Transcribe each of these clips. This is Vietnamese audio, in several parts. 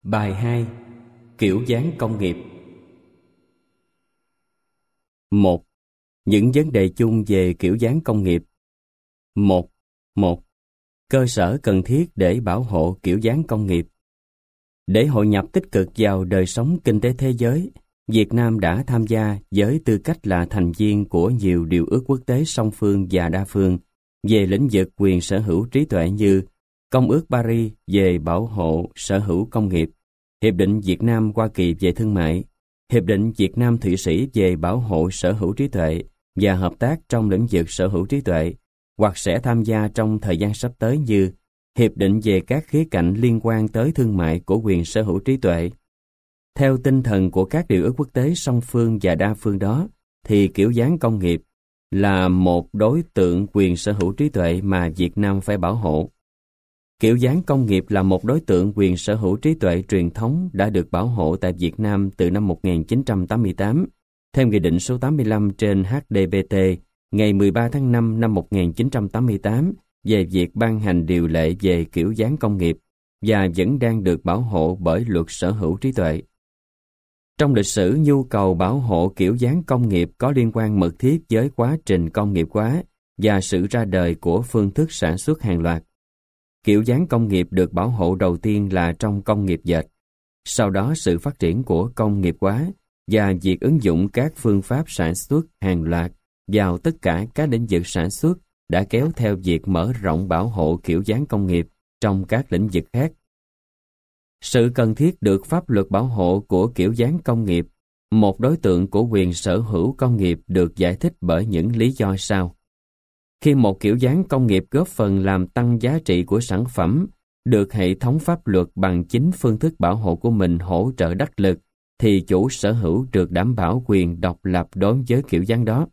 Bài 2. Kiểu dáng công nghiệp. 1. Những vấn đề chung về kiểu dáng công nghiệp. 1. Cơ sở cần thiết để bảo hộ kiểu dáng công nghiệp. Để hội nhập tích cực vào đời sống kinh tế thế giới, Việt Nam đã tham gia với tư cách là thành viên của nhiều điều ước quốc tế song phương và đa phương về lĩnh vực quyền sở hữu trí tuệ như Công ước Paris về bảo hộ sở hữu công nghiệp, Hiệp định Việt Nam-Hoa Kỳ về thương mại, Hiệp định Việt Nam-Thụy Sĩ về bảo hộ sở hữu trí tuệ và hợp tác trong lĩnh vực sở hữu trí tuệ, hoặc sẽ tham gia trong thời gian sắp tới như Hiệp định về các khía cạnh liên quan tới thương mại của quyền sở hữu trí tuệ. Theo tinh thần của các điều ước quốc tế song phương và đa phương đó, thì kiểu dáng công nghiệp là một đối tượng quyền sở hữu trí tuệ mà Việt Nam phải bảo hộ. Kiểu dáng công nghiệp là một đối tượng quyền sở hữu trí tuệ truyền thống đã được bảo hộ tại Việt Nam từ năm 1988, theo Nghị định số 85/HDBT ngày 13 tháng 5 năm 1988 về việc ban hành điều lệ về kiểu dáng công nghiệp và vẫn đang được bảo hộ bởi luật sở hữu trí tuệ. Trong lịch sử, nhu cầu bảo hộ kiểu dáng công nghiệp có liên quan mật thiết với quá trình công nghiệp hóa và sự ra đời của phương thức sản xuất hàng loạt. Kiểu dáng công nghiệp được bảo hộ đầu tiên là trong công nghiệp dệt. Sau đó sự phát triển của công nghiệp hóa và việc ứng dụng các phương pháp sản xuất hàng loạt vào tất cả các lĩnh vực sản xuất đã kéo theo việc mở rộng bảo hộ kiểu dáng công nghiệp trong các lĩnh vực khác. Sự cần thiết được pháp luật bảo hộ của kiểu dáng công nghiệp, một đối tượng của quyền sở hữu công nghiệp, được giải thích bởi những lý do sau. Khi một kiểu dáng công nghiệp góp phần làm tăng giá trị của sản phẩm, được hệ thống pháp luật bằng chính phương thức bảo hộ của mình hỗ trợ đắc lực, thì chủ sở hữu được đảm bảo quyền độc lập đối với kiểu dáng đó.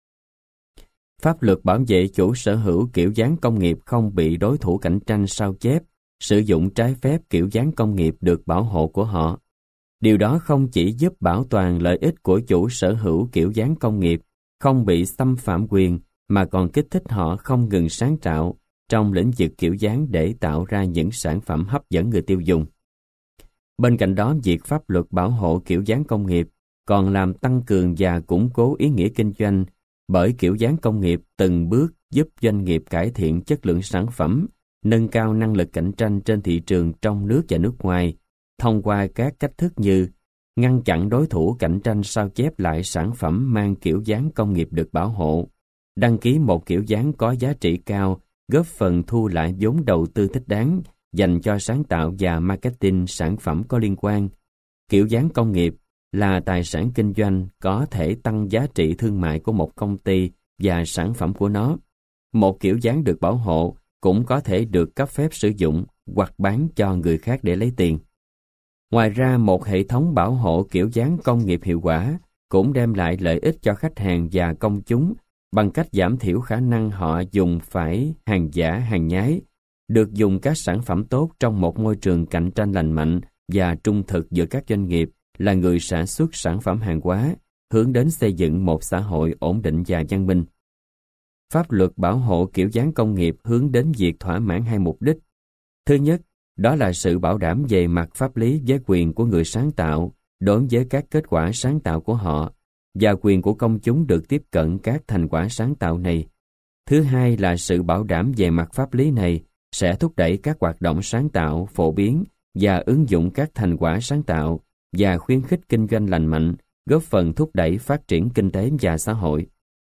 Pháp luật bảo vệ chủ sở hữu kiểu dáng công nghiệp không bị đối thủ cạnh tranh sao chép, sử dụng trái phép kiểu dáng công nghiệp được bảo hộ của họ. Điều đó không chỉ giúp bảo toàn lợi ích của chủ sở hữu kiểu dáng công nghiệp không bị xâm phạm quyền, mà còn kích thích họ không ngừng sáng tạo trong lĩnh vực kiểu dáng để tạo ra những sản phẩm hấp dẫn người tiêu dùng. Bên cạnh đó, việc pháp luật bảo hộ kiểu dáng công nghiệp còn làm tăng cường và củng cố ý nghĩa kinh doanh, bởi kiểu dáng công nghiệp từng bước giúp doanh nghiệp cải thiện chất lượng sản phẩm, nâng cao năng lực cạnh tranh trên thị trường trong nước và nước ngoài, thông qua các cách thức như ngăn chặn đối thủ cạnh tranh sao chép lại sản phẩm mang kiểu dáng công nghiệp được bảo hộ, đăng ký một kiểu dáng có giá trị cao, góp phần thu lại vốn đầu tư thích đáng dành cho sáng tạo và marketing sản phẩm có liên quan. Kiểu dáng công nghiệp là tài sản kinh doanh có thể tăng giá trị thương mại của một công ty và sản phẩm của nó. Một kiểu dáng được bảo hộ cũng có thể được cấp phép sử dụng hoặc bán cho người khác để lấy tiền. Ngoài ra, một hệ thống bảo hộ kiểu dáng công nghiệp hiệu quả cũng đem lại lợi ích cho khách hàng và công chúng bằng cách giảm thiểu khả năng họ dùng phải hàng giả, hàng nhái, được dùng các sản phẩm tốt trong một môi trường cạnh tranh lành mạnh và trung thực giữa các doanh nghiệp là người sản xuất sản phẩm hàng hóa, hướng đến xây dựng một xã hội ổn định và văn minh. Pháp luật bảo hộ kiểu dáng công nghiệp hướng đến việc thỏa mãn hai mục đích. Thứ nhất, đó là sự bảo đảm về mặt pháp lý với quyền của người sáng tạo đối với các kết quả sáng tạo của họ, và quyền của công chúng được tiếp cận các thành quả sáng tạo này. Thứ hai là sự bảo đảm về mặt pháp lý này sẽ thúc đẩy các hoạt động sáng tạo, phổ biến và ứng dụng các thành quả sáng tạo và khuyến khích kinh doanh lành mạnh, góp phần thúc đẩy phát triển kinh tế và xã hội.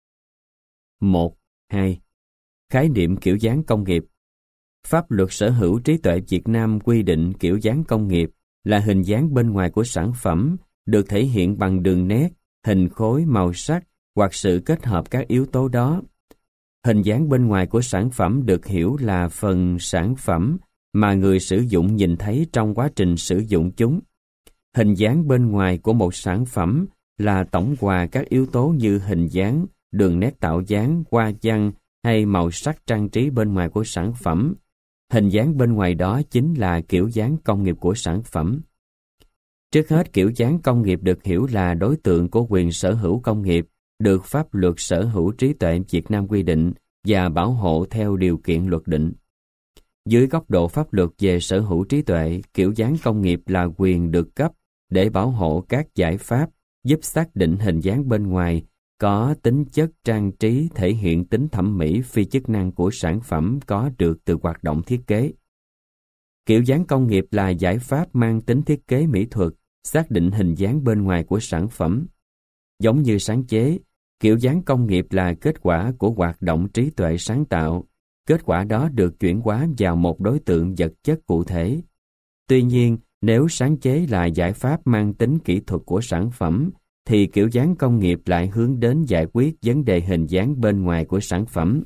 1.2. Khái niệm kiểu dáng công nghiệp. Pháp luật sở hữu trí tuệ Việt Nam quy định kiểu dáng công nghiệp là hình dáng bên ngoài của sản phẩm được thể hiện bằng đường nét, hình khối, màu sắc hoặc sự kết hợp các yếu tố đó. Hình dáng bên ngoài của sản phẩm được hiểu là phần sản phẩm mà người sử dụng nhìn thấy trong quá trình sử dụng chúng. Hình dáng bên ngoài của một sản phẩm là tổng hòa các yếu tố như hình dáng, đường nét tạo dáng, hoa văn hay màu sắc trang trí bên ngoài của sản phẩm. Hình dáng bên ngoài đó chính là kiểu dáng công nghiệp của sản phẩm. Trước hết, kiểu dáng công nghiệp được hiểu là đối tượng của quyền sở hữu công nghiệp, được pháp luật sở hữu trí tuệ Việt Nam quy định và bảo hộ theo điều kiện luật định. Dưới góc độ pháp luật về sở hữu trí tuệ, kiểu dáng công nghiệp là quyền được cấp để bảo hộ các giải pháp giúp xác định hình dáng bên ngoài có tính chất trang trí, thể hiện tính thẩm mỹ phi chức năng của sản phẩm có được từ hoạt động thiết kế. Kiểu dáng công nghiệp là giải pháp mang tính thiết kế mỹ thuật, xác định hình dáng bên ngoài của sản phẩm. Giống như sáng chế, kiểu dáng công nghiệp là kết quả của hoạt động trí tuệ sáng tạo. Kết quả đó được chuyển hóa vào một đối tượng vật chất cụ thể. Tuy nhiên, nếu sáng chế là giải pháp mang tính kỹ thuật của sản phẩm, thì kiểu dáng công nghiệp lại hướng đến giải quyết vấn đề hình dáng bên ngoài của sản phẩm.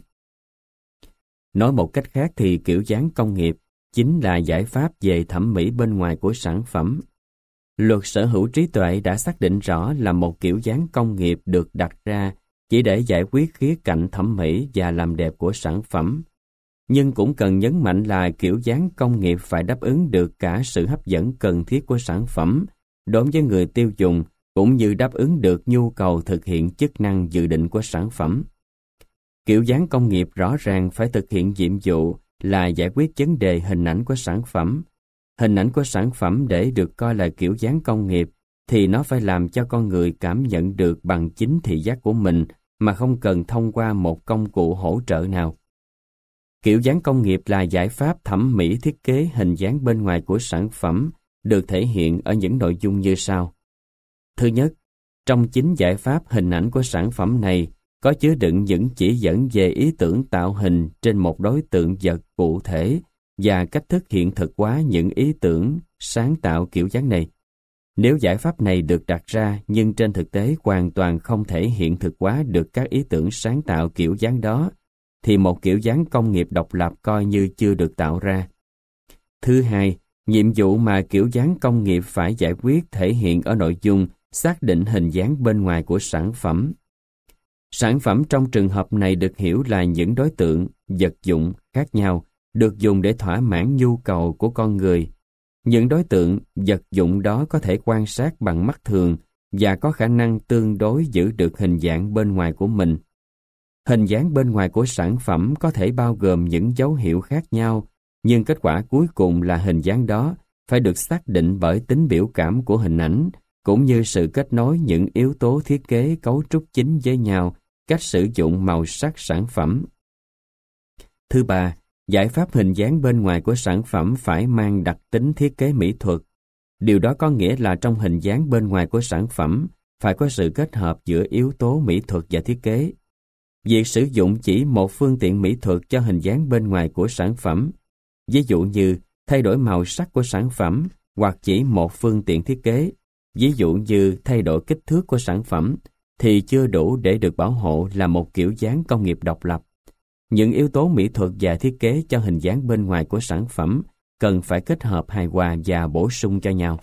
Nói một cách khác thì kiểu dáng công nghiệp chính là giải pháp về thẩm mỹ bên ngoài của sản phẩm. Luật sở hữu trí tuệ đã xác định rõ là một kiểu dáng công nghiệp được đặt ra chỉ để giải quyết khía cạnh thẩm mỹ và làm đẹp của sản phẩm. Nhưng cũng cần nhấn mạnh là kiểu dáng công nghiệp phải đáp ứng được cả sự hấp dẫn cần thiết của sản phẩm đối với người tiêu dùng, cũng như đáp ứng được nhu cầu thực hiện chức năng dự định của sản phẩm. Kiểu dáng công nghiệp rõ ràng phải thực hiện nhiệm vụ là giải quyết vấn đề hình ảnh của sản phẩm. Hình ảnh của sản phẩm để được coi là kiểu dáng công nghiệp thì nó phải làm cho con người cảm nhận được bằng chính thị giác của mình mà không cần thông qua một công cụ hỗ trợ nào. Kiểu dáng công nghiệp là giải pháp thẩm mỹ thiết kế hình dáng bên ngoài của sản phẩm được thể hiện ở những nội dung như sau. Thứ nhất, trong chính giải pháp hình ảnh của sản phẩm này có chứa đựng những chỉ dẫn về ý tưởng tạo hình trên một đối tượng vật cụ thể và cách thức hiện thực hóa những ý tưởng sáng tạo kiểu dáng này. Nếu giải pháp này được đặt ra nhưng trên thực tế hoàn toàn không thể hiện thực hóa được các ý tưởng sáng tạo kiểu dáng đó, thì một kiểu dáng công nghiệp độc lập coi như chưa được tạo ra. Thứ hai, nhiệm vụ mà kiểu dáng công nghiệp phải giải quyết thể hiện ở nội dung xác định hình dáng bên ngoài của sản phẩm. Sản phẩm trong trường hợp này được hiểu là những đối tượng, vật dụng khác nhau được dùng để thỏa mãn nhu cầu của con người. Những đối tượng, vật dụng đó có thể quan sát bằng mắt thường và có khả năng tương đối giữ được hình dạng bên ngoài của mình. Hình dáng bên ngoài của sản phẩm có thể bao gồm những dấu hiệu khác nhau, nhưng kết quả cuối cùng là hình dáng đó phải được xác định bởi tính biểu cảm của hình ảnh, cũng như sự kết nối những yếu tố thiết kế cấu trúc chính với nhau, cách sử dụng màu sắc sản phẩm. Thứ ba, giải pháp hình dáng bên ngoài của sản phẩm phải mang đặc tính thiết kế mỹ thuật. Điều đó có nghĩa là trong hình dáng bên ngoài của sản phẩm phải có sự kết hợp giữa yếu tố mỹ thuật và thiết kế. Việc sử dụng chỉ một phương tiện mỹ thuật cho hình dáng bên ngoài của sản phẩm, ví dụ như thay đổi màu sắc của sản phẩm, hoặc chỉ một phương tiện thiết kế, ví dụ như thay đổi kích thước của sản phẩm, thì chưa đủ để được bảo hộ là một kiểu dáng công nghiệp độc lập. Những yếu tố mỹ thuật và thiết kế cho hình dáng bên ngoài của sản phẩm cần phải kết hợp hài hòa và bổ sung cho nhau.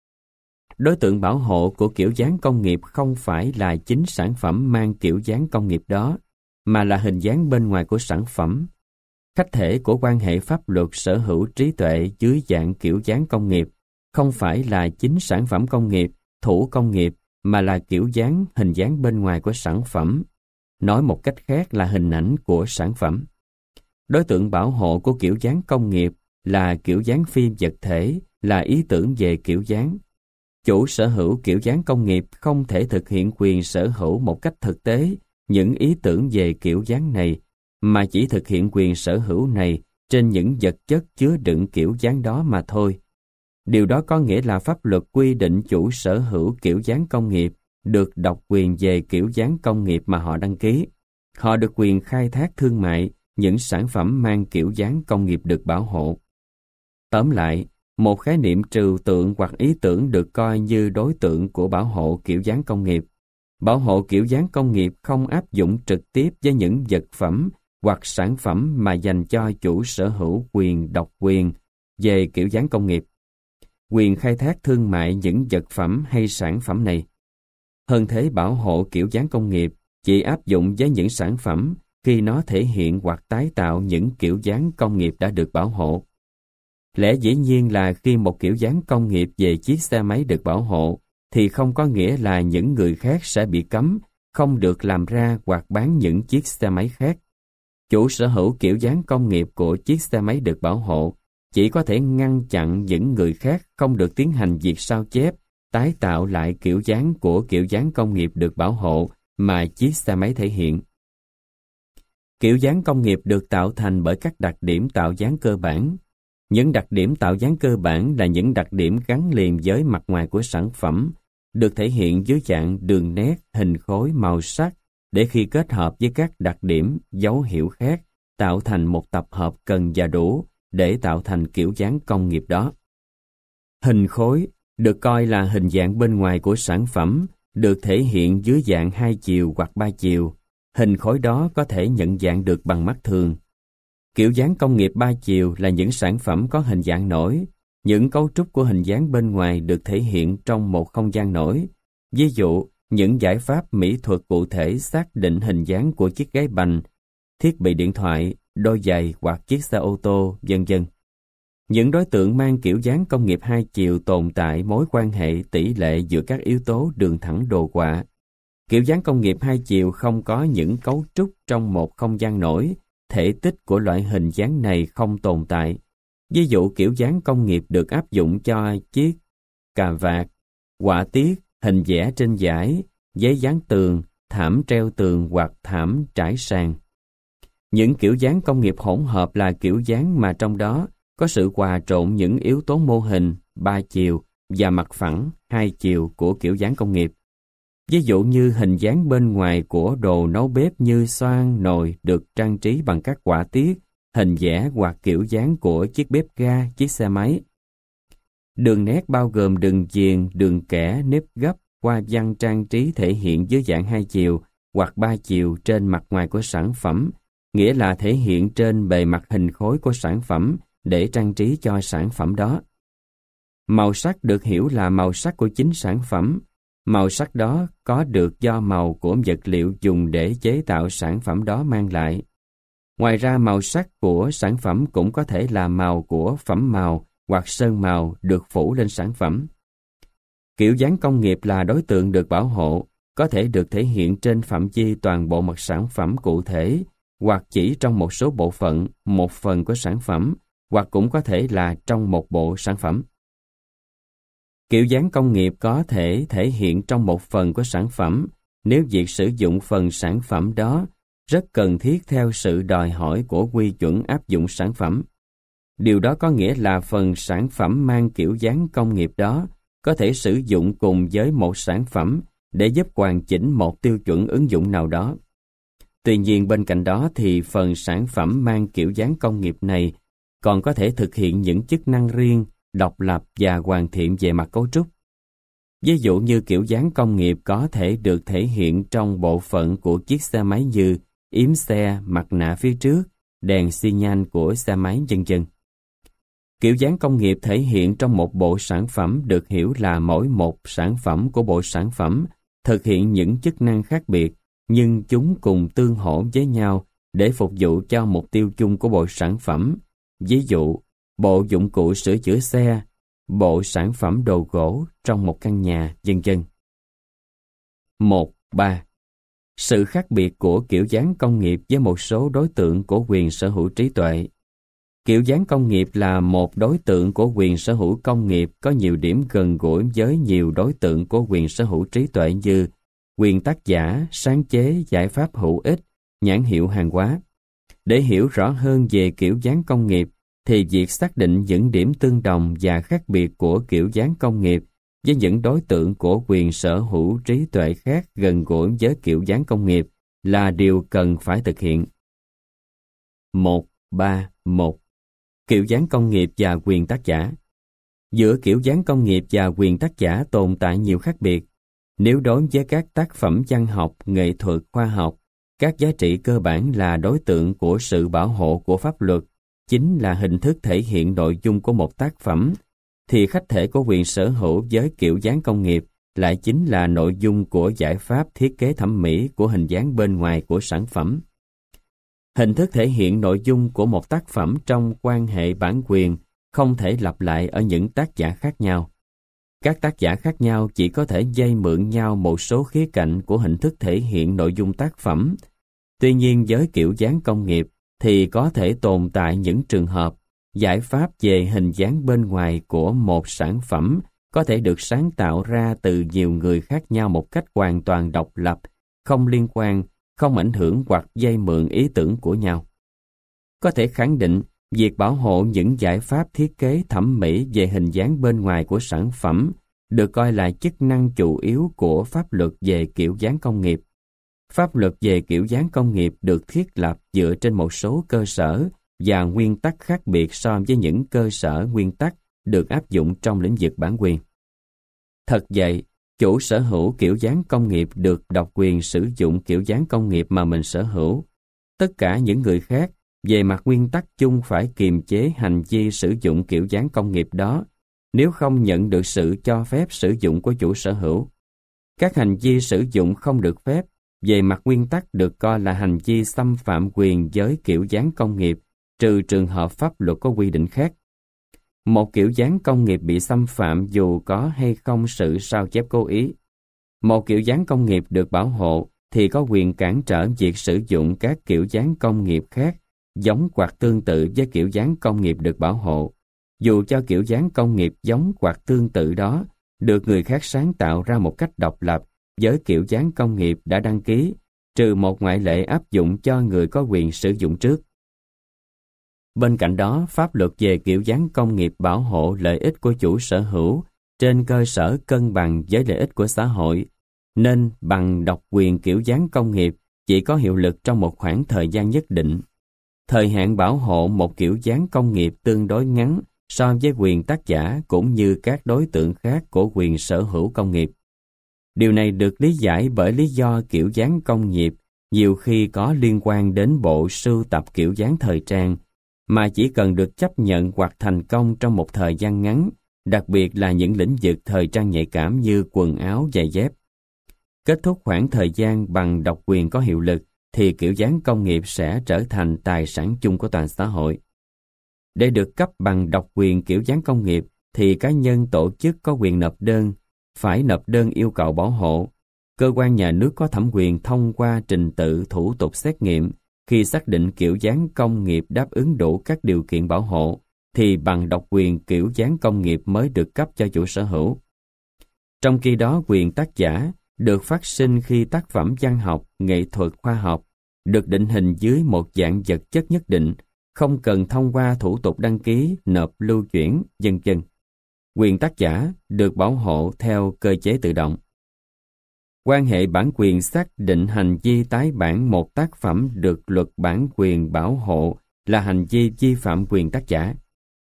Đối tượng bảo hộ của kiểu dáng công nghiệp không phải là chính sản phẩm mang kiểu dáng công nghiệp đó, mà là hình dáng bên ngoài của sản phẩm. Khách thể của quan hệ pháp luật sở hữu trí tuệ dưới dạng kiểu dáng công nghiệp không phải là chính sản phẩm công nghiệp, thủ công nghiệp, mà là kiểu dáng, hình dáng bên ngoài của sản phẩm. Nói một cách khác là hình ảnh của sản phẩm. Đối tượng bảo hộ của kiểu dáng công nghiệp là kiểu dáng phi vật thể, là ý tưởng về kiểu dáng. Chủ sở hữu kiểu dáng công nghiệp không thể thực hiện quyền sở hữu một cách thực tế những ý tưởng về kiểu dáng này, mà chỉ thực hiện quyền sở hữu này trên những vật chất chứa đựng kiểu dáng đó mà thôi. Điều đó có nghĩa là pháp luật quy định chủ sở hữu kiểu dáng công nghiệp được độc quyền về kiểu dáng công nghiệp mà họ đăng ký. Họ được quyền khai thác thương mại những sản phẩm mang kiểu dáng công nghiệp được bảo hộ. Tóm lại, một khái niệm trừu tượng hoặc ý tưởng được coi như đối tượng của bảo hộ kiểu dáng công nghiệp. Bảo hộ kiểu dáng công nghiệp không áp dụng trực tiếp với những vật phẩm hoặc sản phẩm mà dành cho chủ sở hữu quyền độc quyền về kiểu dáng công nghiệp, quyền khai thác thương mại những vật phẩm hay sản phẩm này. Hơn thế, bảo hộ kiểu dáng công nghiệp chỉ áp dụng với những sản phẩm khi nó thể hiện hoặc tái tạo những kiểu dáng công nghiệp đã được bảo hộ. Lẽ dĩ nhiên là khi một kiểu dáng công nghiệp về chiếc xe máy được bảo hộ, thì không có nghĩa là những người khác sẽ bị cấm, không được làm ra hoặc bán những chiếc xe máy khác. Chủ sở hữu kiểu dáng công nghiệp của chiếc xe máy được bảo hộ chỉ có thể ngăn chặn những người khác không được tiến hành việc sao chép, tái tạo lại kiểu dáng của kiểu dáng công nghiệp được bảo hộ mà chiếc xe máy thể hiện. Kiểu dáng công nghiệp được tạo thành bởi các đặc điểm tạo dáng cơ bản. Những đặc điểm tạo dáng cơ bản là những đặc điểm gắn liền với mặt ngoài của sản phẩm, được thể hiện dưới dạng đường nét, hình khối, màu sắc, để khi kết hợp với các đặc điểm, dấu hiệu khác, tạo thành một tập hợp cần và đủ để tạo thành kiểu dáng công nghiệp đó. Hình khối được coi là hình dạng bên ngoài của sản phẩm, được thể hiện dưới dạng 2 chiều hoặc 3 chiều. Hình khối đó có thể nhận dạng được bằng mắt thường. Kiểu dáng công nghiệp 3 chiều là những sản phẩm có hình dạng nổi. Những cấu trúc của hình dáng bên ngoài được thể hiện trong một không gian nổi. Ví dụ, những giải pháp mỹ thuật cụ thể xác định hình dáng của chiếc ghế bành, thiết bị điện thoại, đôi giày hoặc chiếc xe ô tô, vân vân. Những đối tượng mang kiểu dáng công nghiệp 2 chiều tồn tại mối quan hệ tỷ lệ giữa các yếu tố đường thẳng đồ họa. Kiểu dáng công nghiệp 2 chiều không có những cấu trúc trong một không gian nổi, thể tích của loại hình dáng này không tồn tại. Ví dụ kiểu dáng công nghiệp được áp dụng cho chiếc cà vạt, họa tiết, hình vẽ trên vải, giấy dán tường, thảm treo tường hoặc thảm trải sàn. Những kiểu dáng công nghiệp hỗn hợp là kiểu dáng mà trong đó có sự hòa trộn những yếu tố mô hình 3 chiều và mặt phẳng 2 chiều của kiểu dáng công nghiệp. Ví dụ như hình dáng bên ngoài của đồ nấu bếp như xoang, nồi được trang trí bằng các họa tiết, hình vẽ hoặc kiểu dáng của chiếc bếp ga, chiếc xe máy. Đường nét bao gồm đường viền, đường kẻ, nếp gấp, hoa văn trang trí thể hiện dưới dạng 2 chiều hoặc 3 chiều trên mặt ngoài của sản phẩm, nghĩa là thể hiện trên bề mặt hình khối của sản phẩm để trang trí cho sản phẩm đó. Màu sắc được hiểu là màu sắc của chính sản phẩm. Màu sắc đó có được do màu của vật liệu dùng để chế tạo sản phẩm đó mang lại. Ngoài ra, màu sắc của sản phẩm cũng có thể là màu của phẩm màu hoặc sơn màu được phủ lên sản phẩm. Kiểu dáng công nghiệp là đối tượng được bảo hộ, có thể được thể hiện trên phạm vi toàn bộ mặt sản phẩm cụ thể, hoặc chỉ trong một số bộ phận, một phần của sản phẩm, hoặc cũng có thể là trong một bộ sản phẩm. Kiểu dáng công nghiệp có thể thể hiện trong một phần của sản phẩm nếu việc sử dụng phần sản phẩm đó rất cần thiết theo sự đòi hỏi của quy chuẩn áp dụng sản phẩm. Điều đó có nghĩa là phần sản phẩm mang kiểu dáng công nghiệp đó có thể sử dụng cùng với một sản phẩm để giúp hoàn chỉnh một tiêu chuẩn ứng dụng nào đó. Tuy nhiên bên cạnh đó thì phần sản phẩm mang kiểu dáng công nghiệp này còn có thể thực hiện những chức năng riêng, độc lập và hoàn thiện về mặt cấu trúc. Ví dụ như kiểu dáng công nghiệp có thể được thể hiện trong bộ phận của chiếc xe máy như yếm xe, mặt nạ phía trước, đèn xi nhan của xe máy vân vân. Kiểu dáng công nghiệp thể hiện trong một bộ sản phẩm được hiểu là mỗi một sản phẩm của bộ sản phẩm thực hiện những chức năng khác biệt, nhưng chúng cùng tương hỗ với nhau để phục vụ cho mục tiêu chung của bộ sản phẩm. Ví dụ, bộ dụng cụ sửa chữa xe, bộ sản phẩm đồ gỗ trong một căn nhà, vân vân. 1.3. Sự khác biệt của kiểu dáng công nghiệp với một số đối tượng của quyền sở hữu trí tuệ. Kiểu dáng công nghiệp là một đối tượng của quyền sở hữu công nghiệp có nhiều điểm gần gũi với nhiều đối tượng của quyền sở hữu trí tuệ như quyền tác giả, sáng chế, giải pháp hữu ích, nhãn hiệu hàng hóa. Để hiểu rõ hơn về kiểu dáng công nghiệp, thì việc xác định những điểm tương đồng và khác biệt của kiểu dáng công nghiệp với những đối tượng của quyền sở hữu trí tuệ khác gần gũi với kiểu dáng công nghiệp là điều cần phải thực hiện. 1.3.1. Kiểu dáng công nghiệp và quyền tác giả. Giữa kiểu dáng công nghiệp và quyền tác giả tồn tại nhiều khác biệt. Nếu đối với các tác phẩm văn học, nghệ thuật, khoa học, các giá trị cơ bản là đối tượng của sự bảo hộ của pháp luật, chính là hình thức thể hiện nội dung của một tác phẩm, thì khách thể của quyền sở hữu với kiểu dáng công nghiệp lại chính là nội dung của giải pháp thiết kế thẩm mỹ của hình dáng bên ngoài của sản phẩm. Hình thức thể hiện nội dung của một tác phẩm trong quan hệ bản quyền không thể lặp lại ở những tác giả khác nhau. Các tác giả khác nhau chỉ có thể vay mượn nhau một số khía cạnh của hình thức thể hiện nội dung tác phẩm. Tuy nhiên với kiểu dáng công nghiệp, thì có thể tồn tại những trường hợp giải pháp về hình dáng bên ngoài của một sản phẩm có thể được sáng tạo ra từ nhiều người khác nhau một cách hoàn toàn độc lập, không liên quan, không ảnh hưởng hoặc vay mượn ý tưởng của nhau. Có thể khẳng định, việc bảo hộ những giải pháp thiết kế thẩm mỹ về hình dáng bên ngoài của sản phẩm được coi là chức năng chủ yếu của pháp luật về kiểu dáng công nghiệp. Pháp luật về kiểu dáng công nghiệp được thiết lập dựa trên một số cơ sở và nguyên tắc khác biệt so với những cơ sở nguyên tắc được áp dụng trong lĩnh vực bản quyền. Thật vậy, chủ sở hữu kiểu dáng công nghiệp được độc quyền sử dụng kiểu dáng công nghiệp mà mình sở hữu. Tất cả những người khác, về mặt nguyên tắc chung phải kiềm chế hành vi sử dụng kiểu dáng công nghiệp đó, nếu không nhận được sự cho phép sử dụng của chủ sở hữu. Các hành vi sử dụng không được phép, về mặt nguyên tắc được coi là hành vi xâm phạm quyền với kiểu dáng công nghiệp, trừ trường hợp pháp luật có quy định khác. Một kiểu dáng công nghiệp bị xâm phạm dù có hay không sự sao chép cố ý. Một kiểu dáng công nghiệp được bảo hộ thì có quyền cản trở việc sử dụng các kiểu dáng công nghiệp khác, giống hoặc tương tự với kiểu dáng công nghiệp được bảo hộ, dù cho kiểu dáng công nghiệp giống hoặc tương tự đó được người khác sáng tạo ra một cách độc lập với kiểu dáng công nghiệp đã đăng ký, trừ một ngoại lệ áp dụng cho người có quyền sử dụng trước. Bên cạnh đó, pháp luật về kiểu dáng công nghiệp bảo hộ lợi ích của chủ sở hữu trên cơ sở cân bằng với lợi ích của xã hội, nên bằng độc quyền kiểu dáng công nghiệp chỉ có hiệu lực trong một khoảng thời gian nhất định. Thời hạn bảo hộ một kiểu dáng công nghiệp tương đối ngắn so với quyền tác giả cũng như các đối tượng khác của quyền sở hữu công nghiệp. Điều này được lý giải bởi lý do kiểu dáng công nghiệp nhiều khi có liên quan đến bộ sưu tập kiểu dáng thời trang, mà chỉ cần được chấp nhận hoặc thành công trong một thời gian ngắn, đặc biệt là những lĩnh vực thời trang nhạy cảm như quần áo, giày dép. Kết thúc khoảng thời gian bằng độc quyền có hiệu lực, thì kiểu dáng công nghiệp sẽ trở thành tài sản chung của toàn xã hội. Để được cấp bằng độc quyền kiểu dáng công nghiệp, thì cá nhân tổ chức có quyền nộp đơn, phải nộp đơn yêu cầu bảo hộ. Cơ quan nhà nước có thẩm quyền thông qua trình tự thủ tục xét nghiệm. Khi xác định kiểu dáng công nghiệp đáp ứng đủ các điều kiện bảo hộ, thì bằng độc quyền kiểu dáng công nghiệp mới được cấp cho chủ sở hữu. Trong khi đó, quyền tác giả được phát sinh khi tác phẩm văn học, nghệ thuật, khoa học được định hình dưới một dạng vật chất nhất định, không cần thông qua thủ tục đăng ký, nộp, lưu chuyển, vân vân. Quyền tác giả được bảo hộ theo cơ chế tự động. Quan hệ bản quyền xác định hành vi tái bản một tác phẩm được luật bản quyền bảo hộ là hành vi vi phạm quyền tác giả.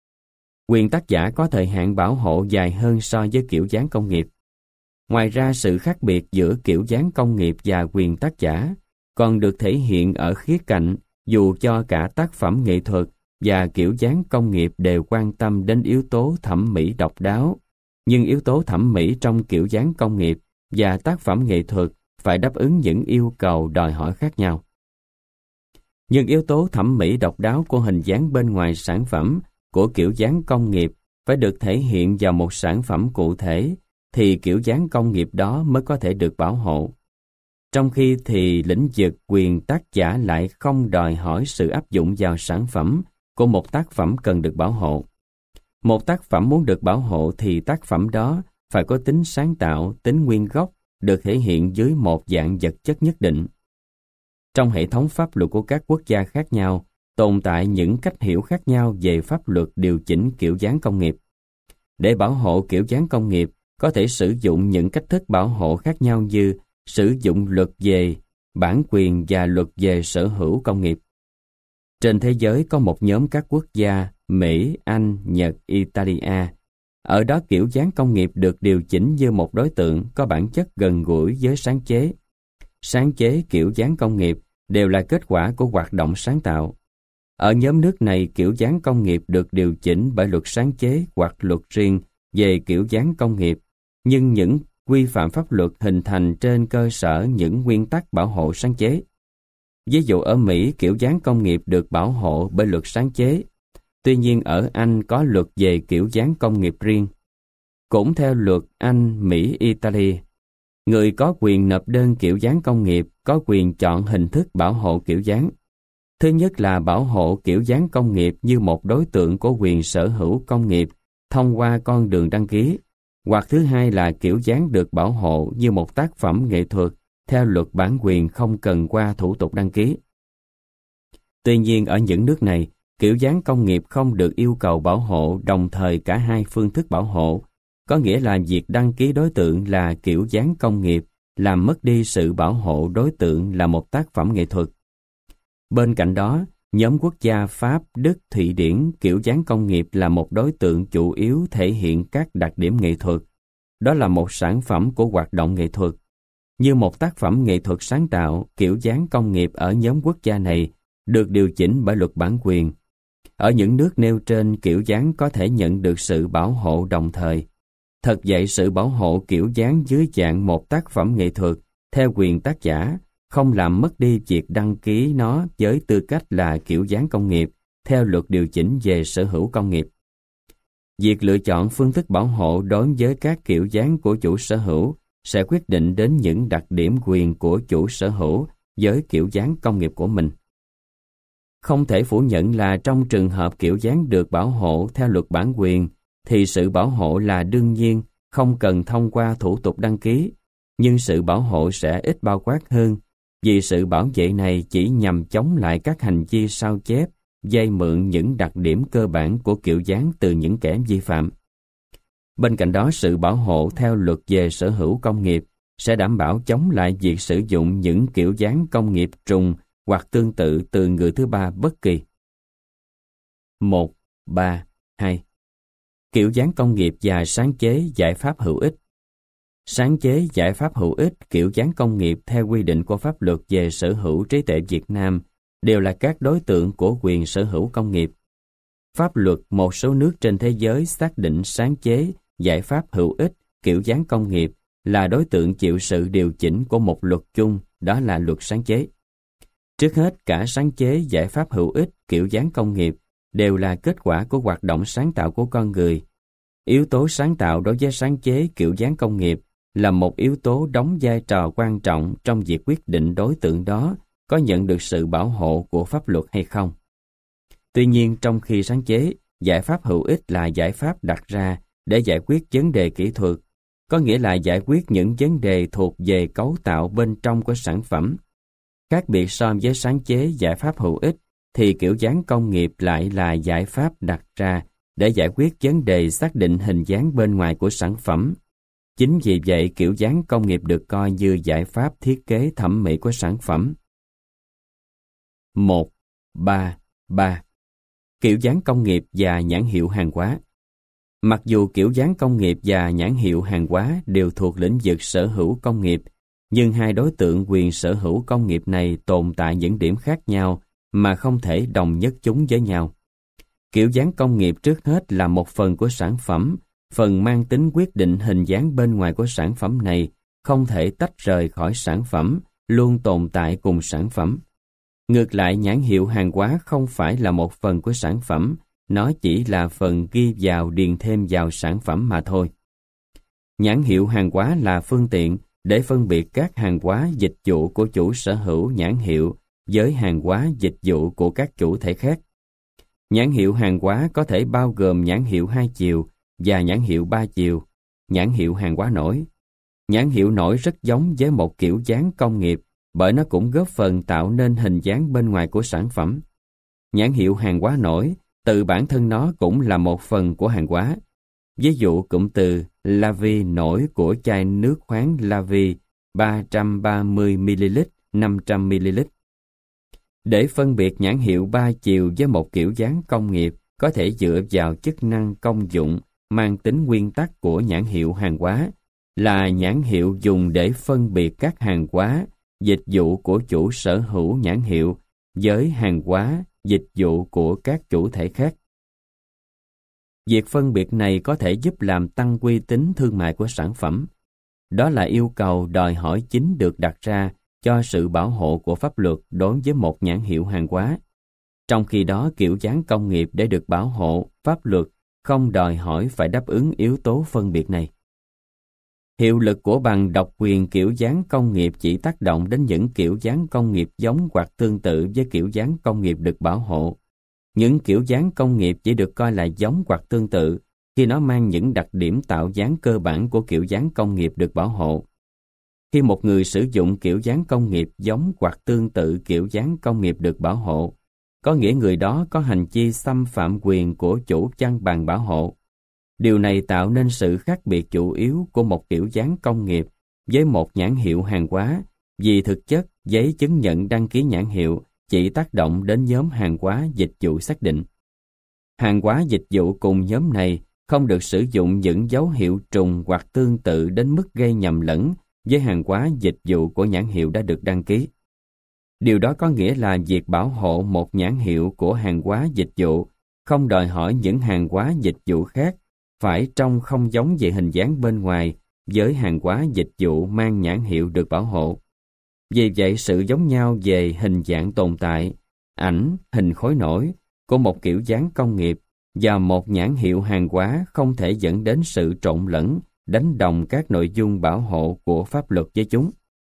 Quyền tác giả có thời hạn bảo hộ dài hơn so với kiểu dáng công nghiệp. Ngoài ra, sự khác biệt giữa kiểu dáng công nghiệp và quyền tác giả còn được thể hiện ở khía cạnh dù cho cả tác phẩm nghệ thuật và kiểu dáng công nghiệp đều quan tâm đến yếu tố thẩm mỹ độc đáo, nhưng yếu tố thẩm mỹ trong kiểu dáng công nghiệp và tác phẩm nghệ thuật phải đáp ứng những yêu cầu đòi hỏi khác nhau. Nhưng yếu tố thẩm mỹ độc đáo của hình dáng bên ngoài sản phẩm của kiểu dáng công nghiệp phải được thể hiện vào một sản phẩm cụ thể, thì kiểu dáng công nghiệp đó mới có thể được bảo hộ. Trong khi thì lĩnh vực quyền tác giả lại không đòi hỏi sự áp dụng vào sản phẩm của một tác phẩm cần được bảo hộ. Một tác phẩm muốn được bảo hộ thì tác phẩm đó phải có tính sáng tạo, tính nguyên gốc, được thể hiện dưới một dạng vật chất nhất định. Trong hệ thống pháp luật của các quốc gia khác nhau, tồn tại những cách hiểu khác nhau về pháp luật điều chỉnh kiểu dáng công nghiệp. Để bảo hộ kiểu dáng công nghiệp, có thể sử dụng những cách thức bảo hộ khác nhau như sử dụng luật về bản quyền và luật về sở hữu công nghiệp. Trên thế giới có một nhóm các quốc gia Mỹ, Anh, Nhật, Italia. Ở đó kiểu dáng công nghiệp được điều chỉnh như một đối tượng có bản chất gần gũi với sáng chế. Sáng chế kiểu dáng công nghiệp đều là kết quả của hoạt động sáng tạo. Ở nhóm nước này, kiểu dáng công nghiệp được điều chỉnh bởi luật sáng chế hoặc luật riêng về kiểu dáng công nghiệp, nhưng những quy phạm pháp luật hình thành trên cơ sở những nguyên tắc bảo hộ sáng chế. Ví dụ ở Mỹ, kiểu dáng công nghiệp được bảo hộ bởi luật sáng chế. Tuy nhiên ở Anh có luật về kiểu dáng công nghiệp riêng. Cũng theo luật Anh, Mỹ, Italy, người có quyền nộp đơn kiểu dáng công nghiệp có quyền chọn hình thức bảo hộ kiểu dáng. Thứ nhất là bảo hộ kiểu dáng công nghiệp như một đối tượng có quyền sở hữu công nghiệp thông qua con đường đăng ký, hoặc thứ hai là kiểu dáng được bảo hộ như một tác phẩm nghệ thuật theo luật bản quyền không cần qua thủ tục đăng ký. Tuy nhiên ở những nước này, kiểu dáng công nghiệp không được yêu cầu bảo hộ đồng thời cả hai phương thức bảo hộ, có nghĩa là việc đăng ký đối tượng là kiểu dáng công nghiệp làm mất đi sự bảo hộ đối tượng là một tác phẩm nghệ thuật. Bên cạnh đó, nhóm quốc gia Pháp, Đức, Thụy Điển kiểu dáng công nghiệp là một đối tượng chủ yếu thể hiện các đặc điểm nghệ thuật. Đó là một sản phẩm của hoạt động nghệ thuật. Như một tác phẩm nghệ thuật sáng tạo, kiểu dáng công nghiệp ở nhóm quốc gia này được điều chỉnh bởi luật bản quyền. Ở những nước nêu trên, kiểu dáng có thể nhận được sự bảo hộ đồng thời. Thật vậy, sự bảo hộ kiểu dáng dưới dạng một tác phẩm nghệ thuật theo quyền tác giả không làm mất đi việc đăng ký nó với tư cách là kiểu dáng công nghiệp theo luật điều chỉnh về sở hữu công nghiệp. Việc lựa chọn phương thức bảo hộ đối với các kiểu dáng của chủ sở hữu sẽ quyết định đến những đặc điểm quyền của chủ sở hữu với kiểu dáng công nghiệp của mình. Không thể phủ nhận là trong trường hợp kiểu dáng được bảo hộ theo luật bản quyền, thì sự bảo hộ là đương nhiên, không cần thông qua thủ tục đăng ký, nhưng sự bảo hộ sẽ ít bao quát hơn, vì sự bảo vệ này chỉ nhằm chống lại các hành vi sao chép, vay mượn những đặc điểm cơ bản của kiểu dáng từ những kẻ vi phạm. Bên cạnh đó, sự bảo hộ theo luật về sở hữu công nghiệp sẽ đảm bảo chống lại việc sử dụng những kiểu dáng công nghiệp trùng hoặc tương tự từ người thứ ba bất kỳ. 1, 3, 2. Kiểu dáng công nghiệp và sáng chế giải pháp hữu ích. Sáng chế giải pháp hữu ích kiểu dáng công nghiệp theo quy định của pháp luật về sở hữu trí tuệ Việt Nam đều là các đối tượng của quyền sở hữu công nghiệp. Pháp luật một số nước trên thế giới xác định sáng chế giải pháp hữu ích kiểu dáng công nghiệp là đối tượng chịu sự điều chỉnh của một luật chung, đó là luật sáng chế. Trước hết, cả sáng chế giải pháp hữu ích kiểu dáng công nghiệp đều là kết quả của hoạt động sáng tạo của con người. Yếu tố sáng tạo đối với sáng chế kiểu dáng công nghiệp là một yếu tố đóng vai trò quan trọng trong việc quyết định đối tượng đó có nhận được sự bảo hộ của pháp luật hay không. Tuy nhiên, trong khi sáng chế, giải pháp hữu ích là giải pháp đặt ra để giải quyết vấn đề kỹ thuật, có nghĩa là giải quyết những vấn đề thuộc về cấu tạo bên trong của sản phẩm. Khác biệt so với sáng chế giải pháp hữu ích, thì kiểu dáng công nghiệp lại là giải pháp đặt ra để giải quyết vấn đề xác định hình dáng bên ngoài của sản phẩm. Chính vì vậy, kiểu dáng công nghiệp được coi như giải pháp thiết kế thẩm mỹ của sản phẩm. 1, 3, 3. Kiểu dáng công nghiệp và nhãn hiệu hàng hóa. Mặc dù kiểu dáng công nghiệp và nhãn hiệu hàng hóa đều thuộc lĩnh vực sở hữu công nghiệp, nhưng hai đối tượng quyền sở hữu công nghiệp này tồn tại những điểm khác nhau mà không thể đồng nhất chúng với nhau. Kiểu dáng công nghiệp trước hết là một phần của sản phẩm, phần mang tính quyết định hình dáng bên ngoài của sản phẩm này không thể tách rời khỏi sản phẩm, luôn tồn tại cùng sản phẩm. Ngược lại, nhãn hiệu hàng hóa không phải là một phần của sản phẩm, nó chỉ là phần ghi vào điền thêm vào sản phẩm mà thôi. Nhãn hiệu hàng hóa là phương tiện để phân biệt các hàng hóa dịch vụ của chủ sở hữu nhãn hiệu với hàng hóa dịch vụ của các chủ thể khác. Nhãn hiệu hàng hóa có thể bao gồm nhãn hiệu 2 chiều và nhãn hiệu 3 chiều, nhãn hiệu hàng hóa nổi. Nhãn hiệu nổi rất giống với một kiểu dáng công nghiệp bởi nó cũng góp phần tạo nên hình dáng bên ngoài của sản phẩm. Nhãn hiệu hàng hóa nổi, từ bản thân nó cũng là một phần của hàng hóa. Ví dụ cụm từ La Vie nổi của chai nước khoáng La Vie 330ml, 500ml. Để phân biệt nhãn hiệu 3 chiều với một kiểu dáng công nghiệp có thể dựa vào chức năng công dụng mang tính nguyên tắc của nhãn hiệu hàng hóa, là nhãn hiệu dùng để phân biệt các hàng hóa, dịch vụ của chủ sở hữu nhãn hiệu với hàng hóa, dịch vụ của các chủ thể khác. Việc phân biệt này có thể giúp làm tăng uy tín thương mại của sản phẩm. Đó là yêu cầu đòi hỏi chính được đặt ra cho sự bảo hộ của pháp luật đối với một nhãn hiệu hàng hóa. Trong khi đó, kiểu dáng công nghiệp để được bảo hộ, pháp luật không đòi hỏi phải đáp ứng yếu tố phân biệt này. Hiệu lực của bằng độc quyền kiểu dáng công nghiệp chỉ tác động đến những kiểu dáng công nghiệp giống hoặc tương tự với kiểu dáng công nghiệp được bảo hộ. Những kiểu dáng công nghiệp chỉ được coi là giống hoặc tương tự khi nó mang những đặc điểm tạo dáng cơ bản của kiểu dáng công nghiệp được bảo hộ. Khi một người sử dụng kiểu dáng công nghiệp giống hoặc tương tự kiểu dáng công nghiệp được bảo hộ, có nghĩa người đó có hành vi xâm phạm quyền của chủ văn bằng bảo hộ. Điều này tạo nên sự khác biệt chủ yếu của một kiểu dáng công nghiệp với một nhãn hiệu hàng hóa, vì thực chất giấy chứng nhận đăng ký nhãn hiệu chỉ tác động đến nhóm hàng hóa dịch vụ xác định. Hàng hóa dịch vụ cùng nhóm này không được sử dụng những dấu hiệu trùng hoặc tương tự đến mức gây nhầm lẫn với hàng hóa dịch vụ của nhãn hiệu đã được đăng ký. Điều đó có nghĩa là việc bảo hộ một nhãn hiệu của hàng hóa dịch vụ không đòi hỏi những hàng hóa dịch vụ khác phải trông không giống về hình dáng bên ngoài với hàng hóa dịch vụ mang nhãn hiệu được bảo hộ. Vì vậy, sự giống nhau về hình dạng tồn tại, ảnh, hình khối nổi của một kiểu dáng công nghiệp và một nhãn hiệu hàng hóa không thể dẫn đến sự trộn lẫn, đánh đồng các nội dung bảo hộ của pháp luật với chúng.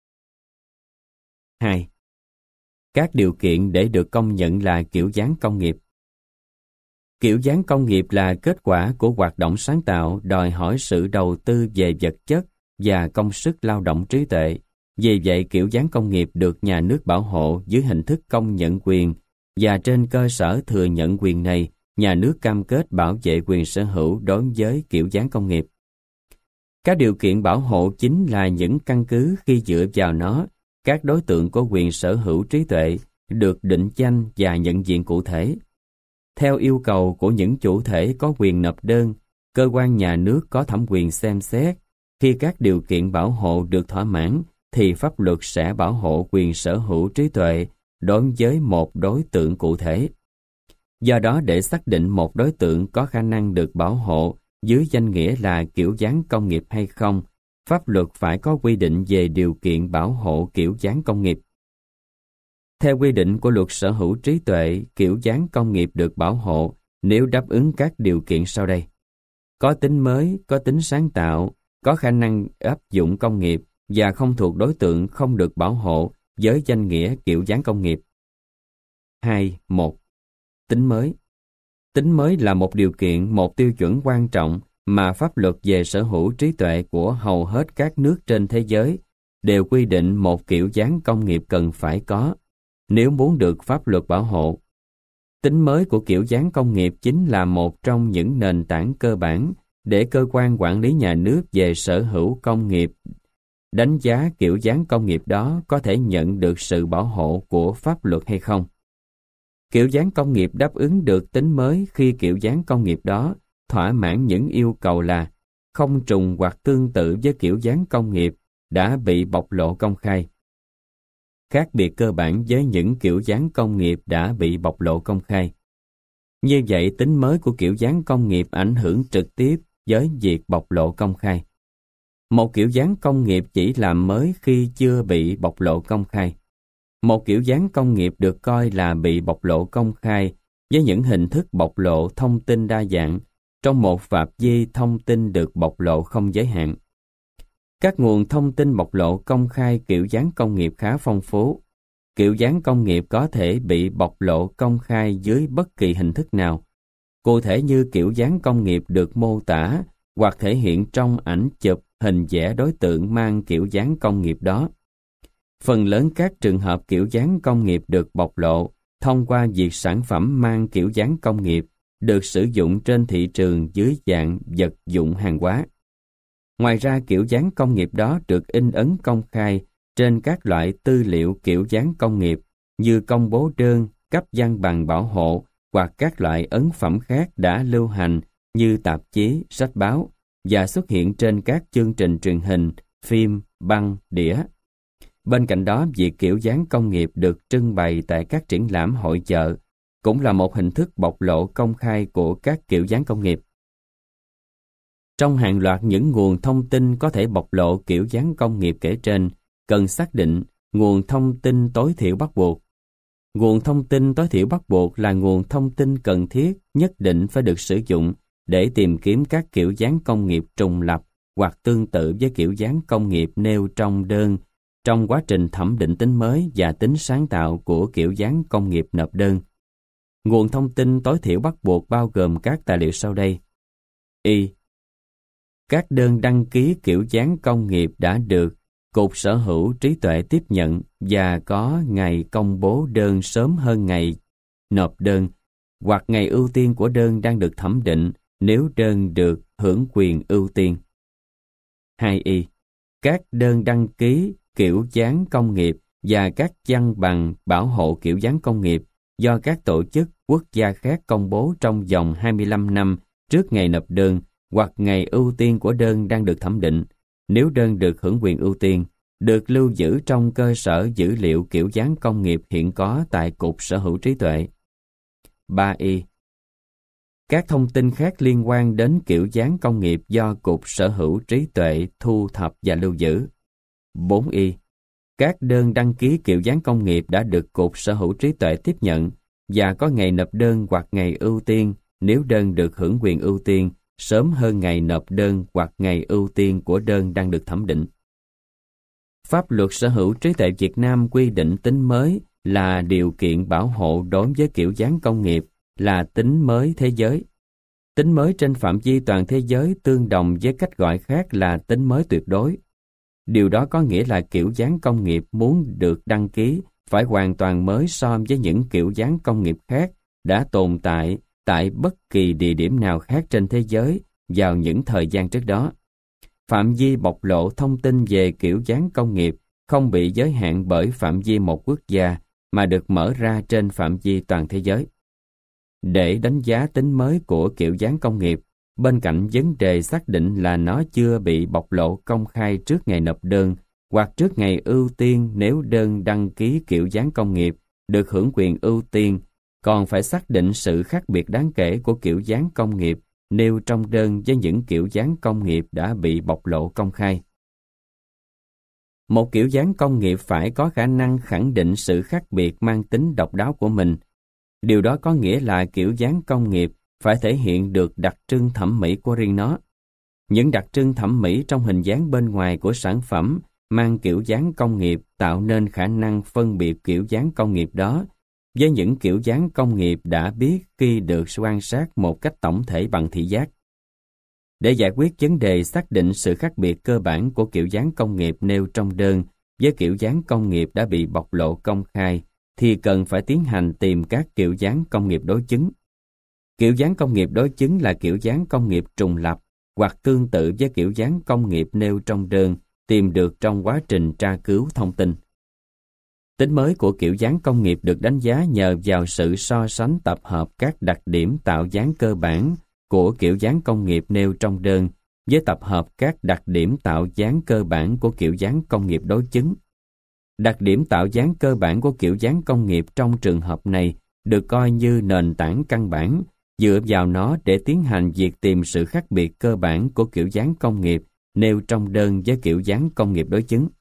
2. Các điều kiện để được công nhận là kiểu dáng công nghiệp. Kiểu dáng công nghiệp là kết quả của hoạt động sáng tạo đòi hỏi sự đầu tư về vật chất và công sức lao động trí tuệ. Vì vậy, kiểu dáng công nghiệp được nhà nước bảo hộ dưới hình thức công nhận quyền, và trên cơ sở thừa nhận quyền này, nhà nước cam kết bảo vệ quyền sở hữu đối với kiểu dáng công nghiệp. Các điều kiện bảo hộ chính là những căn cứ khi dựa vào nó, các đối tượng có quyền sở hữu trí tuệ được định danh và nhận diện cụ thể. Theo yêu cầu của những chủ thể có quyền nộp đơn, cơ quan nhà nước có thẩm quyền xem xét. Khi các điều kiện bảo hộ được thỏa mãn, thì pháp luật sẽ bảo hộ quyền sở hữu trí tuệ đối với một đối tượng cụ thể. Do đó, để xác định một đối tượng có khả năng được bảo hộ dưới danh nghĩa là kiểu dáng công nghiệp hay không, pháp luật phải có quy định về điều kiện bảo hộ kiểu dáng công nghiệp. Theo quy định của luật sở hữu trí tuệ, kiểu dáng công nghiệp được bảo hộ nếu đáp ứng các điều kiện sau đây: có tính mới, có tính sáng tạo, có khả năng áp dụng công nghiệp và không thuộc đối tượng không được bảo hộ với danh nghĩa kiểu dáng công nghiệp. 2.1. Tính mới. Tính mới là một điều kiện, một tiêu chuẩn quan trọng mà pháp luật về sở hữu trí tuệ của hầu hết các nước trên thế giới đều quy định một kiểu dáng công nghiệp cần phải có nếu muốn được pháp luật bảo hộ. Tính mới của kiểu dáng công nghiệp chính là một trong những nền tảng cơ bản để cơ quan quản lý nhà nước về sở hữu công nghiệp đánh giá kiểu dáng công nghiệp đó có thể nhận được sự bảo hộ của pháp luật hay không. Kiểu dáng công nghiệp đáp ứng được tính mới khi kiểu dáng công nghiệp đó thỏa mãn những yêu cầu là không trùng hoặc tương tự với kiểu dáng công nghiệp đã bị bộc lộ công khai. Khác biệt cơ bản với những kiểu dáng công nghiệp đã bị bộc lộ công khai. Như vậy, tính mới của kiểu dáng công nghiệp ảnh hưởng trực tiếp với việc bộc lộ công khai. Một kiểu dáng công nghiệp chỉ làm mới khi chưa bị bộc lộ công khai. Một kiểu dáng công nghiệp được coi là bị bộc lộ công khai với những hình thức bộc lộ thông tin đa dạng trong một phạm vi thông tin được bộc lộ không giới hạn. Các nguồn thông tin bộc lộ công khai kiểu dáng công nghiệp khá phong phú. Kiểu dáng công nghiệp có thể bị bộc lộ công khai dưới bất kỳ hình thức nào, cụ thể như kiểu dáng công nghiệp được mô tả hoặc thể hiện trong ảnh chụp, hình vẽ đối tượng mang kiểu dáng công nghiệp đó. Phần lớn các trường hợp kiểu dáng công nghiệp được bộc lộ thông qua việc sản phẩm mang kiểu dáng công nghiệp được sử dụng trên thị trường dưới dạng vật dụng hàng hóa. Ngoài ra, kiểu dáng công nghiệp đó được in ấn công khai trên các loại tư liệu kiểu dáng công nghiệp như công bố đơn, cấp văn bằng bảo hộ hoặc các loại ấn phẩm khác đã lưu hành như tạp chí, sách báo và xuất hiện trên các chương trình truyền hình, phim, băng, đĩa. Bên cạnh đó, việc kiểu dáng công nghiệp được trưng bày tại các triển lãm hội chợ cũng là một hình thức bộc lộ công khai của các kiểu dáng công nghiệp. Trong hàng loạt những nguồn thông tin có thể bộc lộ kiểu dáng công nghiệp kể trên, cần xác định nguồn thông tin tối thiểu bắt buộc. Nguồn thông tin tối thiểu bắt buộc là nguồn thông tin cần thiết nhất định phải được sử dụng để tìm kiếm các kiểu dáng công nghiệp trùng lặp hoặc tương tự với kiểu dáng công nghiệp nêu trong đơn trong quá trình thẩm định tính mới và tính sáng tạo của kiểu dáng công nghiệp nộp đơn. Nguồn thông tin tối thiểu bắt buộc bao gồm các tài liệu sau đây. Y. Các đơn đăng ký kiểu dáng công nghiệp đã được Cục Sở hữu trí tuệ tiếp nhận và có ngày công bố đơn sớm hơn ngày nộp đơn, hoặc ngày ưu tiên của đơn đang được thẩm định nếu đơn được hưởng quyền ưu tiên. 2y. Các đơn đăng ký kiểu dáng công nghiệp và các văn bằng bảo hộ kiểu dáng công nghiệp do các tổ chức quốc gia khác công bố trong vòng 25 năm trước ngày nộp đơn hoặc ngày ưu tiên của đơn đang được thẩm định, nếu đơn được hưởng quyền ưu tiên, được lưu giữ trong cơ sở dữ liệu kiểu dáng công nghiệp hiện có tại Cục Sở hữu trí tuệ. 3y. Các thông tin khác liên quan đến kiểu dáng công nghiệp do Cục Sở hữu trí tuệ thu thập và lưu giữ. 4y. Các đơn đăng ký kiểu dáng công nghiệp đã được Cục Sở hữu trí tuệ tiếp nhận và có ngày nộp đơn hoặc ngày ưu tiên nếu đơn được hưởng quyền ưu tiên sớm hơn ngày nộp đơn hoặc ngày ưu tiên của đơn đang được thẩm định. Pháp luật sở hữu trí tuệ Việt Nam quy định tính mới là điều kiện bảo hộ đối với kiểu dáng công nghiệp là tính mới thế giới. Tính mới trên phạm vi toàn thế giới tương đồng với cách gọi khác là tính mới tuyệt đối. Điều đó có nghĩa là kiểu dáng công nghiệp muốn được đăng ký phải hoàn toàn mới so với những kiểu dáng công nghiệp khác đã tồn tại bất kỳ địa điểm nào khác trên thế giới vào những thời gian trước đó. Phạm vi bộc lộ thông tin về kiểu dáng công nghiệp không bị giới hạn bởi phạm vi một quốc gia mà được mở ra trên phạm vi toàn thế giới. Để đánh giá tính mới của kiểu dáng công nghiệp, bên cạnh vấn đề xác định là nó chưa bị bộc lộ công khai trước ngày nộp đơn hoặc trước ngày ưu tiên nếu đơn đăng ký kiểu dáng công nghiệp được hưởng quyền ưu tiên, còn phải xác định sự khác biệt đáng kể của kiểu dáng công nghiệp nêu trong đơn với những kiểu dáng công nghiệp đã bị bộc lộ công khai. Một kiểu dáng công nghiệp phải có khả năng khẳng định sự khác biệt mang tính độc đáo của mình. Điều đó có nghĩa là kiểu dáng công nghiệp phải thể hiện được đặc trưng thẩm mỹ của riêng nó. Những đặc trưng thẩm mỹ trong hình dáng bên ngoài của sản phẩm mang kiểu dáng công nghiệp tạo nên khả năng phân biệt kiểu dáng công nghiệp đó với những kiểu dáng công nghiệp đã biết khi được quan sát một cách tổng thể bằng thị giác. Để giải quyết vấn đề xác định sự khác biệt cơ bản của kiểu dáng công nghiệp nêu trong đơn với kiểu dáng công nghiệp đã bị bộc lộ công khai, thì cần phải tiến hành tìm các kiểu dáng công nghiệp đối chứng. Kiểu dáng công nghiệp đối chứng là kiểu dáng công nghiệp trùng lập hoặc tương tự với kiểu dáng công nghiệp nêu trong đơn tìm được trong quá trình tra cứu thông tin. Tính mới của kiểu dáng công nghiệp được đánh giá nhờ vào sự so sánh tập hợp các đặc điểm tạo dáng cơ bản của kiểu dáng công nghiệp nêu trong đơn với tập hợp các đặc điểm tạo dáng cơ bản của kiểu dáng công nghiệp đối chứng. Đặc điểm tạo dáng cơ bản của kiểu dáng công nghiệp trong trường hợp này được coi như nền tảng căn bản, dựa vào nó để tiến hành việc tìm sự khác biệt cơ bản của kiểu dáng công nghiệp nêu trong đơn với kiểu dáng công nghiệp đối chứng.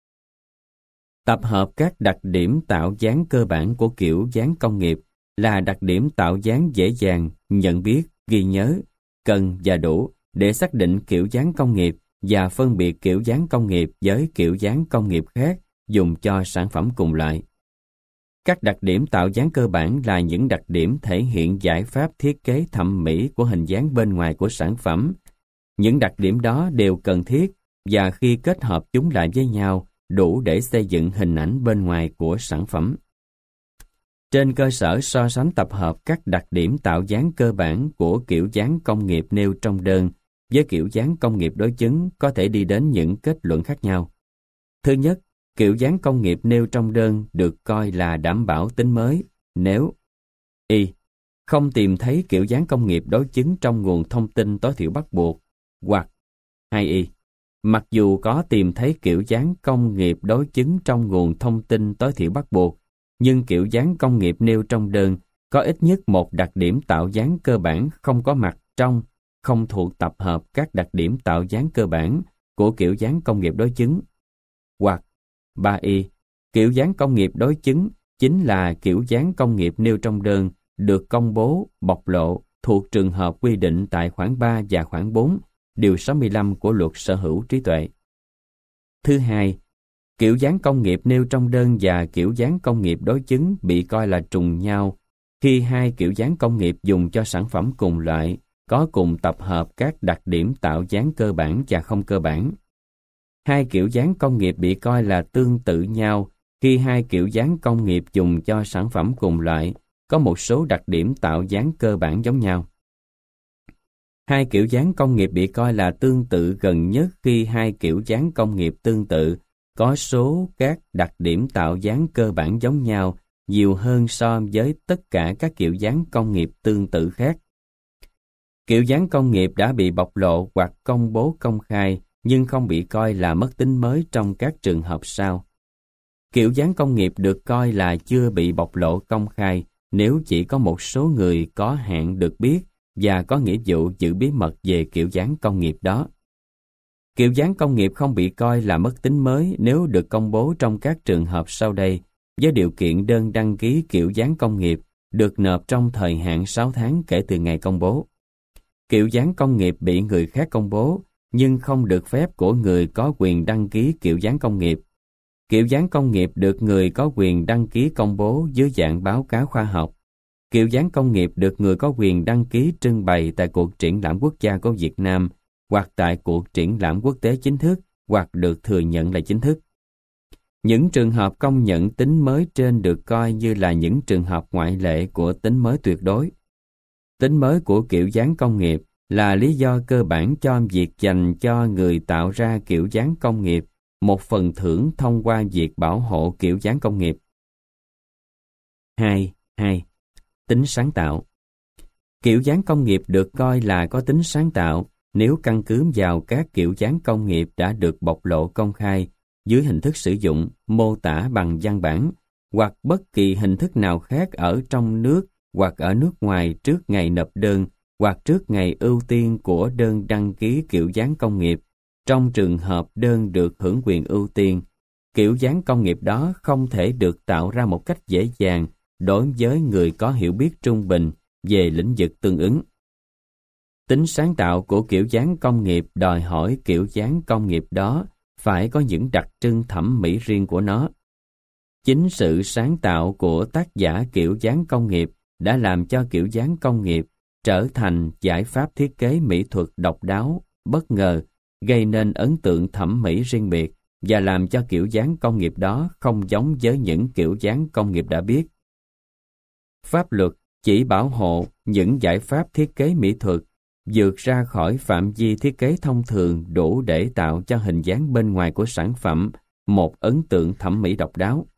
Tập hợp các đặc điểm tạo dáng cơ bản của kiểu dáng công nghiệp là đặc điểm tạo dáng dễ dàng, nhận biết, ghi nhớ, cần và đủ để xác định kiểu dáng công nghiệp và phân biệt kiểu dáng công nghiệp với kiểu dáng công nghiệp khác dùng cho sản phẩm cùng loại. Các đặc điểm tạo dáng cơ bản là những đặc điểm thể hiện giải pháp thiết kế thẩm mỹ của hình dáng bên ngoài của sản phẩm. Những đặc điểm đó đều cần thiết và khi kết hợp chúng lại với nhau đủ để xây dựng hình ảnh bên ngoài của sản phẩm. Trên cơ sở so sánh tập hợp các đặc điểm tạo dáng cơ bản của kiểu dáng công nghiệp nêu trong đơn với kiểu dáng công nghiệp đối chứng có thể đi đến những kết luận khác nhau. Thứ nhất, kiểu dáng công nghiệp nêu trong đơn được coi là đảm bảo tính mới nếu y. Không tìm thấy kiểu dáng công nghiệp đối chứng trong nguồn thông tin tối thiểu bắt buộc, hoặc 2y. Mặc dù có tìm thấy kiểu dáng công nghiệp đối chứng trong nguồn thông tin tối thiểu bắt buộc, nhưng kiểu dáng công nghiệp nêu trong đơn có ít nhất một đặc điểm tạo dáng cơ bản không có mặt trong, không thuộc tập hợp các đặc điểm tạo dáng cơ bản của kiểu dáng công nghiệp đối chứng. Hoặc 3y. Kiểu dáng công nghiệp đối chứng chính là kiểu dáng công nghiệp nêu trong đơn được công bố, bộc lộ thuộc trường hợp quy định tại khoản 3 và khoản 4 điều 65 của Luật Sở hữu trí tuệ. Thứ hai, kiểu dáng công nghiệp nêu trong đơn và kiểu dáng công nghiệp đối chứng bị coi là trùng nhau khi hai kiểu dáng công nghiệp dùng cho sản phẩm cùng loại có cùng tập hợp các đặc điểm tạo dáng cơ bản và không cơ bản. Hai kiểu dáng công nghiệp bị coi là tương tự nhau khi hai kiểu dáng công nghiệp dùng cho sản phẩm cùng loại có một số đặc điểm tạo dáng cơ bản giống nhau. Hai kiểu dáng công nghiệp bị coi là tương tự gần nhất khi hai kiểu dáng công nghiệp tương tự có số các đặc điểm tạo dáng cơ bản giống nhau nhiều hơn so với tất cả các kiểu dáng công nghiệp tương tự khác. Kiểu dáng công nghiệp đã bị bộc lộ hoặc công bố công khai nhưng không bị coi là mất tính mới trong các trường hợp sau. Kiểu dáng công nghiệp được coi là chưa bị bộc lộ công khai nếu chỉ có một số người có hạn được biết và có nghĩa vụ giữ bí mật về kiểu dáng công nghiệp đó. Kiểu dáng công nghiệp không bị coi là mất tính mới nếu được công bố trong các trường hợp sau đây, với điều kiện đơn đăng ký kiểu dáng công nghiệp được nộp trong thời hạn 6 tháng kể từ ngày công bố. Kiểu dáng công nghiệp bị người khác công bố, nhưng không được phép của người có quyền đăng ký kiểu dáng công nghiệp. Kiểu dáng công nghiệp được người có quyền đăng ký công bố dưới dạng báo cáo khoa học. Kiểu dáng công nghiệp được người có quyền đăng ký trưng bày tại cuộc triển lãm quốc gia của Việt Nam hoặc tại cuộc triển lãm quốc tế chính thức hoặc được thừa nhận là chính thức. Những trường hợp công nhận tính mới trên được coi như là những trường hợp ngoại lệ của tính mới tuyệt đối. Tính mới của kiểu dáng công nghiệp là lý do cơ bản cho việc dành cho người tạo ra kiểu dáng công nghiệp một phần thưởng thông qua việc bảo hộ kiểu dáng công nghiệp. 2. Tính sáng tạo. Kiểu dáng công nghiệp được coi là có tính sáng tạo nếu căn cứ vào các kiểu dáng công nghiệp đã được bộc lộ công khai dưới hình thức sử dụng, mô tả bằng văn bản hoặc bất kỳ hình thức nào khác ở trong nước hoặc ở nước ngoài trước ngày nộp đơn hoặc trước ngày ưu tiên của đơn đăng ký kiểu dáng công nghiệp. Trong trường hợp đơn được hưởng quyền ưu tiên, kiểu dáng công nghiệp đó không thể được tạo ra một cách dễ dàng đối với người có hiểu biết trung bình về lĩnh vực tương ứng. Tính sáng tạo của kiểu dáng công nghiệp đòi hỏi kiểu dáng công nghiệp đó phải có những đặc trưng thẩm mỹ riêng của nó. Chính sự sáng tạo của tác giả kiểu dáng công nghiệp đã làm cho kiểu dáng công nghiệp trở thành giải pháp thiết kế mỹ thuật độc đáo, bất ngờ, gây nên ấn tượng thẩm mỹ riêng biệt và làm cho kiểu dáng công nghiệp đó không giống với những kiểu dáng công nghiệp đã biết. Pháp luật chỉ bảo hộ những giải pháp thiết kế mỹ thuật vượt ra khỏi phạm vi thiết kế thông thường đủ để tạo cho hình dáng bên ngoài của sản phẩm một ấn tượng thẩm mỹ độc đáo.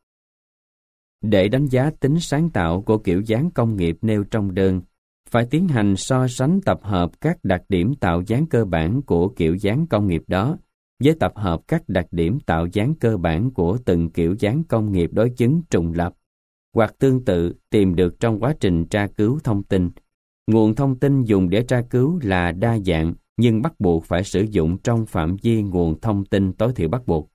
Để đánh giá tính sáng tạo của kiểu dáng công nghiệp nêu trong đơn, phải tiến hành so sánh tập hợp các đặc điểm tạo dáng cơ bản của kiểu dáng công nghiệp đó với tập hợp các đặc điểm tạo dáng cơ bản của từng kiểu dáng công nghiệp đối chứng trùng lập hoặc tương tự tìm được trong quá trình tra cứu thông tin. Nguồn thông tin dùng để tra cứu là đa dạng nhưng bắt buộc phải sử dụng trong phạm vi nguồn thông tin tối thiểu bắt buộc.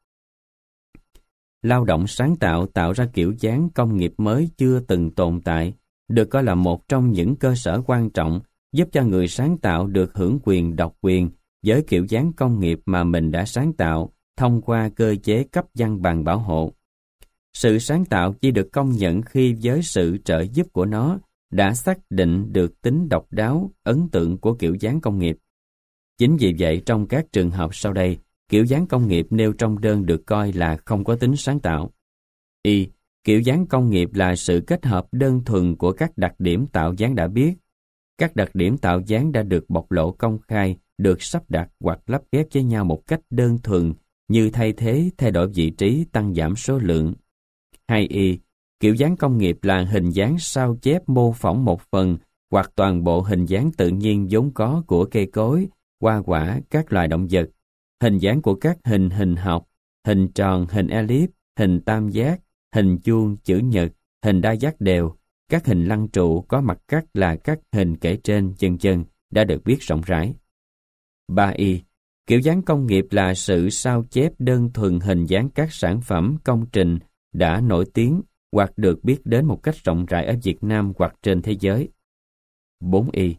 Lao động sáng tạo tạo ra kiểu dáng công nghiệp mới chưa từng tồn tại, được coi là một trong những cơ sở quan trọng giúp cho người sáng tạo được hưởng quyền độc quyền với kiểu dáng công nghiệp mà mình đã sáng tạo thông qua cơ chế cấp văn bằng bảo hộ. Sự sáng tạo chỉ được công nhận khi với sự trợ giúp của nó đã xác định được tính độc đáo, ấn tượng của kiểu dáng công nghiệp. Chính vì vậy trong các trường hợp sau đây, kiểu dáng công nghiệp nêu trong đơn được coi là không có tính sáng tạo. Kiểu dáng công nghiệp là sự kết hợp đơn thuần của các đặc điểm tạo dáng đã biết. Các đặc điểm tạo dáng đã được bộc lộ công khai, được sắp đặt hoặc lắp ghép với nhau một cách đơn thuần như thay thế, thay đổi vị trí, tăng giảm số lượng. 2. Kiểu dáng công nghiệp là hình dáng sao chép mô phỏng một phần hoặc toàn bộ hình dáng tự nhiên vốn có của cây cối, hoa quả, các loài động vật, hình dáng của các hình học, hình tròn, hình elip, hình tam giác, hình chuông, chữ nhật, hình đa giác đều, các hình lăng trụ có mặt cắt là các hình kể trên, vân đã được biết rộng rãi. 3. Kiểu dáng công nghiệp là sự sao chép đơn thuần hình dáng các sản phẩm, công trình đã nổi tiếng hoặc được biết đến một cách rộng rãi ở Việt Nam hoặc trên thế giới. 4.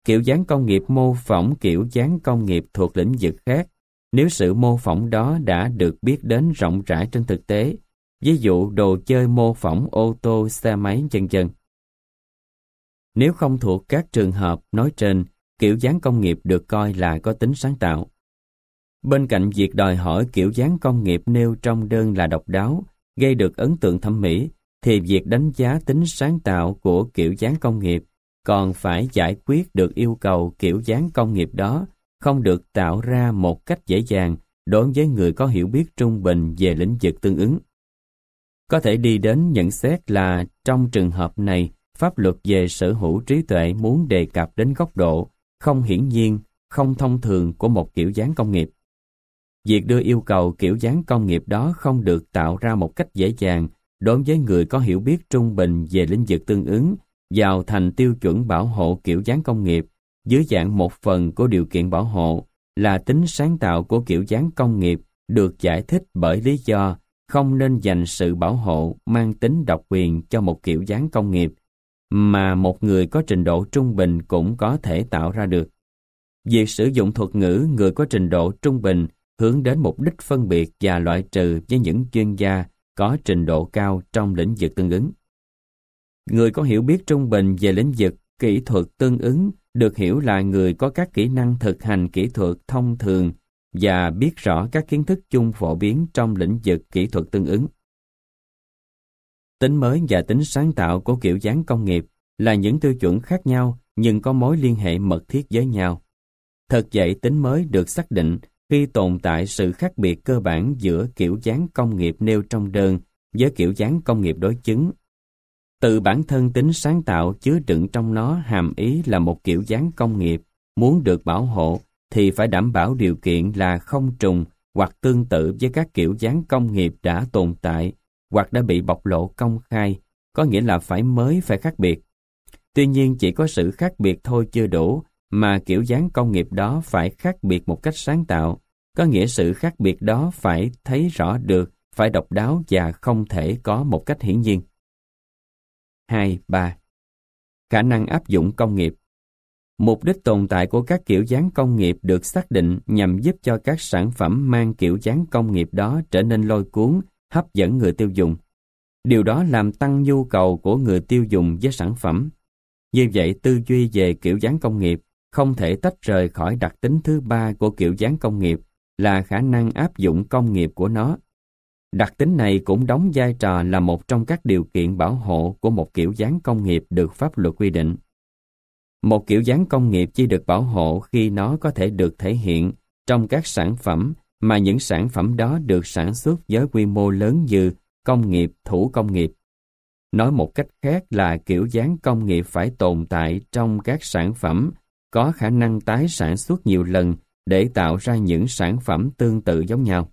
Kiểu dáng công nghiệp mô phỏng kiểu dáng công nghiệp thuộc lĩnh vực khác, nếu sự mô phỏng đó đã được biết đến rộng rãi trên thực tế, ví dụ đồ chơi mô phỏng ô tô, xe máy, vân vân. Nếu không thuộc các trường hợp nói trên, kiểu dáng công nghiệp được coi là có tính sáng tạo. Bên cạnh việc đòi hỏi kiểu dáng công nghiệp nêu trong đơn là độc đáo, gây được ấn tượng thẩm mỹ, thì việc đánh giá tính sáng tạo của kiểu dáng công nghiệp còn phải giải quyết được yêu cầu kiểu dáng công nghiệp đó không được tạo ra một cách dễ dàng đối với người có hiểu biết trung bình về lĩnh vực tương ứng. Có thể đi đến nhận xét là trong trường hợp này, pháp luật về sở hữu trí tuệ muốn đề cập đến góc độ không hiển nhiên, không thông thường của một kiểu dáng công nghiệp. Việc đưa yêu cầu kiểu dáng công nghiệp đó không được tạo ra một cách dễ dàng đối với người có hiểu biết trung bình về lĩnh vực tương ứng vào thành tiêu chuẩn bảo hộ kiểu dáng công nghiệp dưới dạng một phần của điều kiện bảo hộ là tính sáng tạo của kiểu dáng công nghiệp được giải thích bởi lý do không nên dành sự bảo hộ mang tính độc quyền cho một kiểu dáng công nghiệp mà một người có trình độ trung bình cũng có thể tạo ra được. Việc sử dụng thuật ngữ người có trình độ trung bình hướng đến mục đích phân biệt và loại trừ với những chuyên gia có trình độ cao trong lĩnh vực tương ứng. Người có hiểu biết trung bình về lĩnh vực kỹ thuật tương ứng được hiểu là người có các kỹ năng thực hành kỹ thuật thông thường và biết rõ các kiến thức chung phổ biến trong lĩnh vực kỹ thuật tương ứng. Tính mới và tính sáng tạo của kiểu dáng công nghiệp là những tiêu chuẩn khác nhau nhưng có mối liên hệ mật thiết với nhau. Thật vậy, tính mới được xác định khi tồn tại sự khác biệt cơ bản giữa kiểu dáng công nghiệp nêu trong đơn với kiểu dáng công nghiệp đối chứng. Từ bản thân tính sáng tạo chứa đựng trong nó hàm ý là một kiểu dáng công nghiệp muốn được bảo hộ thì phải đảm bảo điều kiện là không trùng hoặc tương tự với các kiểu dáng công nghiệp đã tồn tại hoặc đã bị bộc lộ công khai, có nghĩa là phải mới, phải khác biệt. Tuy nhiên chỉ có sự khác biệt thôi chưa đủ, mà kiểu dáng công nghiệp đó phải khác biệt một cách sáng tạo, có nghĩa sự khác biệt đó phải thấy rõ được, phải độc đáo và không thể có một cách hiển nhiên. 2. 3. Khả năng áp dụng công nghiệp. Mục đích tồn tại của các kiểu dáng công nghiệp được xác định nhằm giúp cho các sản phẩm mang kiểu dáng công nghiệp đó trở nên lôi cuốn, hấp dẫn người tiêu dùng. Điều đó làm tăng nhu cầu của người tiêu dùng với sản phẩm. Như vậy, tư duy về kiểu dáng công nghiệp không thể tách rời khỏi đặc tính thứ ba của kiểu dáng công nghiệp là khả năng áp dụng công nghiệp của nó. Đặc tính này cũng đóng vai trò là một trong các điều kiện bảo hộ của một kiểu dáng công nghiệp được pháp luật quy định. Một kiểu dáng công nghiệp chỉ được bảo hộ khi nó có thể được thể hiện trong các sản phẩm mà những sản phẩm đó được sản xuất với quy mô lớn như công nghiệp, thủ công nghiệp. Nói một cách khác là kiểu dáng công nghiệp phải tồn tại trong các sản phẩm có khả năng tái sản xuất nhiều lần để tạo ra những sản phẩm tương tự giống nhau.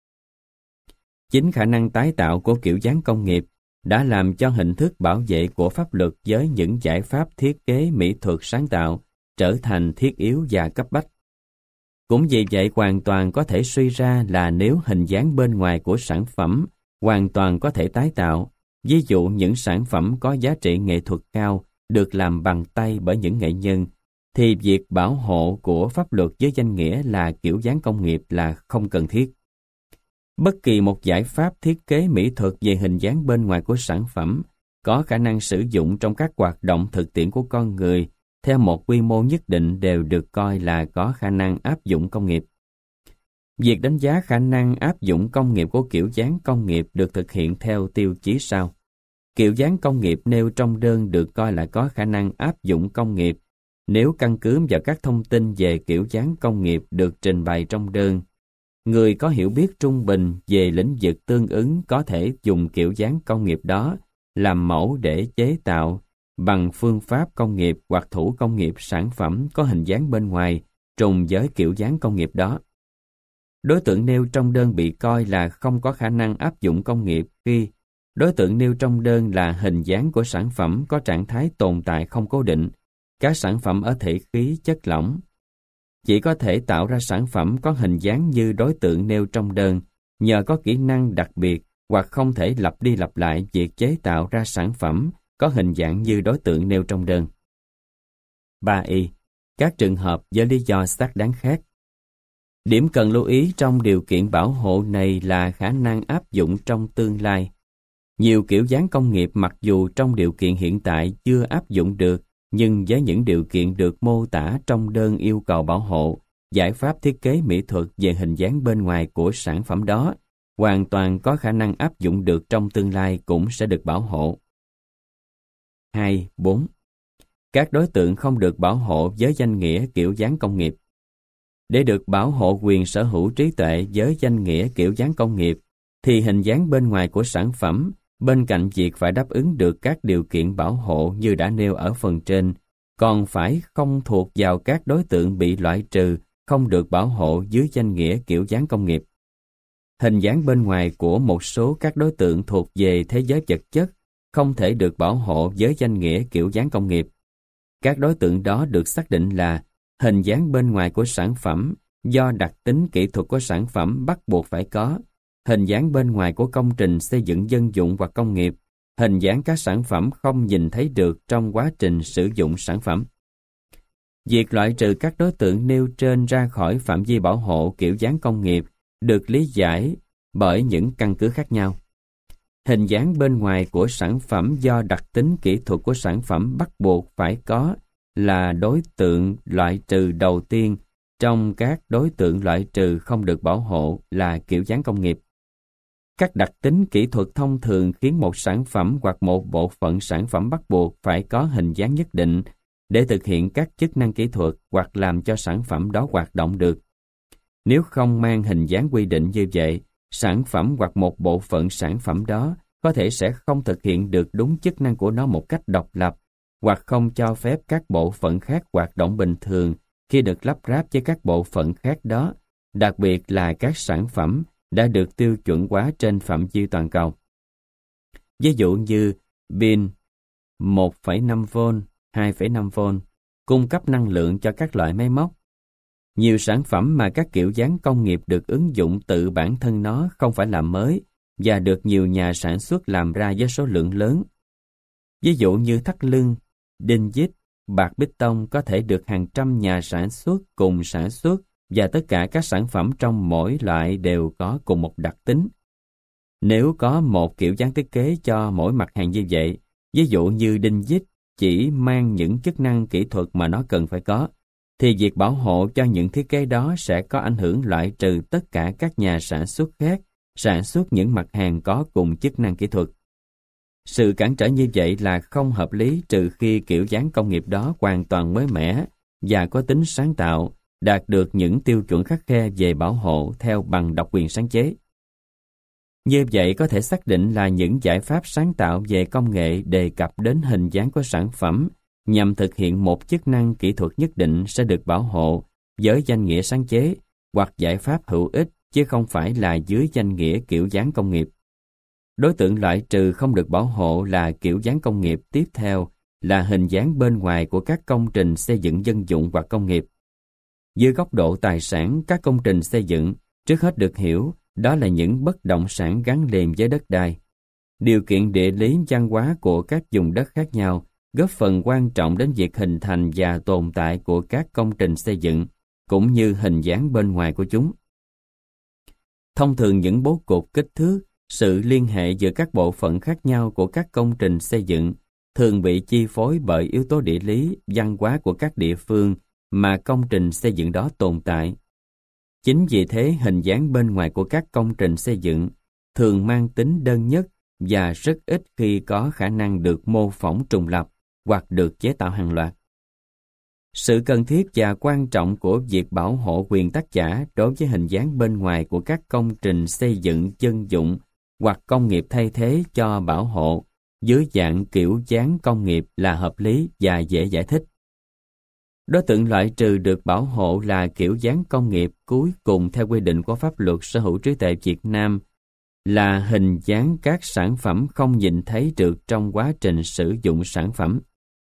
Chính khả năng tái tạo của kiểu dáng công nghiệp đã làm cho hình thức bảo vệ của pháp luật với những giải pháp thiết kế mỹ thuật sáng tạo trở thành thiết yếu và cấp bách. Cũng vì vậy hoàn toàn có thể suy ra là nếu hình dáng bên ngoài của sản phẩm hoàn toàn có thể tái tạo, ví dụ những sản phẩm có giá trị nghệ thuật cao được làm bằng tay bởi những nghệ nhân, thì việc bảo hộ của pháp luật với danh nghĩa là kiểu dáng công nghiệp là không cần thiết. Bất kỳ một giải pháp thiết kế mỹ thuật về hình dáng bên ngoài của sản phẩm có khả năng sử dụng trong các hoạt động thực tiễn của con người theo một quy mô nhất định đều được coi là có khả năng áp dụng công nghiệp. Việc đánh giá khả năng áp dụng công nghiệp của kiểu dáng công nghiệp được thực hiện theo tiêu chí sau. Kiểu dáng công nghiệp nêu trong đơn được coi là có khả năng áp dụng công nghiệp nếu căn cứ vào các thông tin về kiểu dáng công nghiệp được trình bày trong đơn. Người có hiểu biết trung bình về lĩnh vực tương ứng có thể dùng kiểu dáng công nghiệp đó làm mẫu để chế tạo bằng phương pháp công nghiệp hoặc thủ công nghiệp sản phẩm có hình dáng bên ngoài trùng với kiểu dáng công nghiệp đó. Đối tượng nêu trong đơn bị coi là không có khả năng áp dụng công nghiệp khi đối tượng nêu trong đơn là hình dáng của sản phẩm có trạng thái tồn tại không cố định, các sản phẩm ở thể khí chất lỏng. Chỉ có thể tạo ra sản phẩm có hình dáng như đối tượng nêu trong đơn nhờ có kỹ năng đặc biệt hoặc không thể lặp đi lặp lại việc chế tạo ra sản phẩm có hình dạng như đối tượng nêu trong đơn. 3y. các trường hợp do lý do xác đáng khác. Điểm cần lưu ý trong điều kiện bảo hộ này là khả năng áp dụng trong tương lai. Nhiều kiểu dáng công nghiệp mặc dù trong điều kiện hiện tại chưa áp dụng được, nhưng với những điều kiện được mô tả trong đơn yêu cầu bảo hộ, giải pháp thiết kế mỹ thuật về hình dáng bên ngoài của sản phẩm đó hoàn toàn có khả năng áp dụng được trong tương lai cũng sẽ được bảo hộ. 2.4. Các đối tượng không được bảo hộ với danh nghĩa kiểu dáng công nghiệp. Để được bảo hộ quyền sở hữu trí tuệ với danh nghĩa kiểu dáng công nghiệp, thì hình dáng bên ngoài của sản phẩm, bên cạnh việc phải đáp ứng được các điều kiện bảo hộ như đã nêu ở phần trên, còn phải không thuộc vào các đối tượng bị loại trừ, không được bảo hộ dưới danh nghĩa kiểu dáng công nghiệp. Hình dáng bên ngoài của một số các đối tượng thuộc về thế giới vật chất không thể được bảo hộ với danh nghĩa kiểu dáng công nghiệp. Các đối tượng đó được xác định là hình dáng bên ngoài của sản phẩm do đặc tính kỹ thuật của sản phẩm bắt buộc phải có, hình dáng bên ngoài của công trình xây dựng dân dụng hoặc công nghiệp, hình dáng các sản phẩm không nhìn thấy được trong quá trình sử dụng sản phẩm. Việc loại trừ các đối tượng nêu trên ra khỏi phạm vi bảo hộ kiểu dáng công nghiệp được lý giải bởi những căn cứ khác nhau. Hình dáng bên ngoài của sản phẩm do đặc tính kỹ thuật của sản phẩm bắt buộc phải có là đối tượng loại trừ đầu tiên trong các đối tượng loại trừ không được bảo hộ là kiểu dáng công nghiệp. Các đặc tính kỹ thuật thông thường khiến một sản phẩm hoặc một bộ phận sản phẩm bắt buộc phải có hình dáng nhất định để thực hiện các chức năng kỹ thuật hoặc làm cho sản phẩm đó hoạt động được. Nếu không mang hình dáng quy định như vậy, sản phẩm hoặc một bộ phận sản phẩm đó có thể sẽ không thực hiện được đúng chức năng của nó một cách độc lập, hoặc không cho phép các bộ phận khác hoạt động bình thường khi được lắp ráp với các bộ phận khác đó, đặc biệt là các sản phẩm đã được tiêu chuẩn hóa trên phạm vi toàn cầu. Ví dụ như pin 1,5V, 2,5V cung cấp năng lượng cho các loại máy móc. Nhiều sản phẩm mà các kiểu dáng công nghiệp được ứng dụng tự bản thân nó không phải là mới và được nhiều nhà sản xuất làm ra với số lượng lớn. Ví dụ như thắt lưng, đinh vít, bạt bích tông có thể được hàng trăm nhà sản xuất cùng sản xuất và tất cả các sản phẩm trong mỗi loại đều có cùng một đặc tính. Nếu có một kiểu dáng thiết kế cho mỗi mặt hàng như vậy, ví dụ như đinh vít chỉ mang những chức năng kỹ thuật mà nó cần phải có, thì việc bảo hộ cho những thiết kế đó sẽ có ảnh hưởng loại trừ tất cả các nhà sản xuất khác sản xuất những mặt hàng có cùng chức năng kỹ thuật. Sự cản trở như vậy là không hợp lý trừ khi kiểu dáng công nghiệp đó hoàn toàn mới mẻ và có tính sáng tạo, đạt được những tiêu chuẩn khắt khe về bảo hộ theo bằng độc quyền sáng chế. Như vậy có thể xác định là những giải pháp sáng tạo về công nghệ đề cập đến hình dáng của sản phẩm nhằm thực hiện một chức năng kỹ thuật nhất định sẽ được bảo hộ với danh nghĩa sáng chế hoặc giải pháp hữu ích chứ không phải là dưới danh nghĩa kiểu dáng công nghiệp. Đối tượng loại trừ không được bảo hộ là kiểu dáng công nghiệp tiếp theo là hình dáng bên ngoài của các công trình xây dựng dân dụng hoặc công nghiệp. Dưới góc độ tài sản, các công trình xây dựng trước hết được hiểu đó là những bất động sản gắn liền với đất đai. Điều kiện địa lý văn hóa của các vùng đất khác nhau góp phần quan trọng đến việc hình thành và tồn tại của các công trình xây dựng, cũng như hình dáng bên ngoài của chúng. Thông thường những bố cục kích thước, sự liên hệ giữa các bộ phận khác nhau của các công trình xây dựng thường bị chi phối bởi yếu tố địa lý, văn hóa của các địa phương mà công trình xây dựng đó tồn tại. Chính vì thế hình dáng bên ngoài của các công trình xây dựng thường mang tính đơn nhất và rất ít khi có khả năng được mô phỏng trùng lập hoặc được chế tạo hàng loạt. Sự cần thiết và quan trọng của việc bảo hộ quyền tác giả đối với hình dáng bên ngoài của các công trình xây dựng dân dụng hoặc công nghiệp thay thế cho bảo hộ dưới dạng kiểu dáng công nghiệp là hợp lý và dễ giải thích. Đối tượng loại trừ được bảo hộ là kiểu dáng công nghiệp cuối cùng theo quy định của pháp luật sở hữu trí tuệ Việt Nam là hình dáng các sản phẩm không nhìn thấy được trong quá trình sử dụng sản phẩm.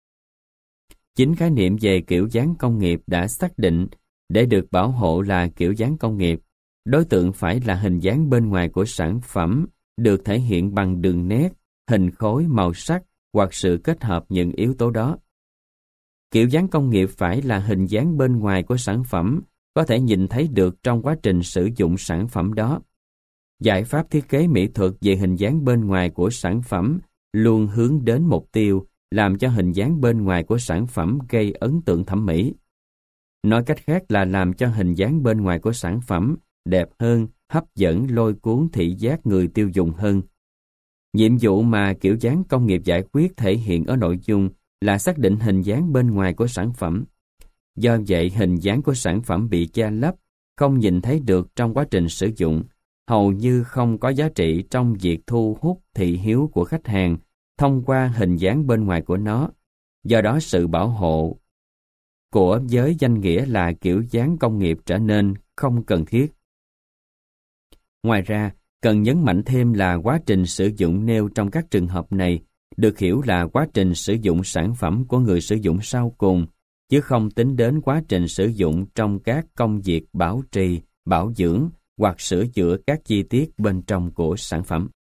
Chính khái niệm về kiểu dáng công nghiệp đã xác định để được bảo hộ là kiểu dáng công nghiệp, đối tượng phải là hình dáng bên ngoài của sản phẩm được thể hiện bằng đường nét, hình khối, màu sắc hoặc sự kết hợp những yếu tố đó. Kiểu dáng công nghiệp phải là hình dáng bên ngoài của sản phẩm, có thể nhìn thấy được trong quá trình sử dụng sản phẩm đó. Giải pháp thiết kế mỹ thuật về hình dáng bên ngoài của sản phẩm luôn hướng đến mục tiêu làm cho hình dáng bên ngoài của sản phẩm gây ấn tượng thẩm mỹ. Nói cách khác là làm cho hình dáng bên ngoài của sản phẩm đẹp hơn, hấp dẫn lôi cuốn thị giác người tiêu dùng hơn. Nhiệm vụ mà kiểu dáng công nghiệp giải quyết thể hiện ở nội dung là xác định hình dáng bên ngoài của sản phẩm. Do vậy, hình dáng của sản phẩm bị che lấp, không nhìn thấy được trong quá trình sử dụng, hầu như không có giá trị trong việc thu hút thị hiếu của khách hàng thông qua hình dáng bên ngoài của nó. Do đó, sự bảo hộ của giới danh nghĩa là kiểu dáng công nghiệp trở nên không cần thiết. Ngoài ra, cần nhấn mạnh thêm là quá trình sử dụng nêu trong các trường hợp này được hiểu là quá trình sử dụng sản phẩm của người sử dụng sau cùng, chứ không tính đến quá trình sử dụng trong các công việc bảo trì, bảo dưỡng hoặc sửa chữa các chi tiết bên trong của sản phẩm.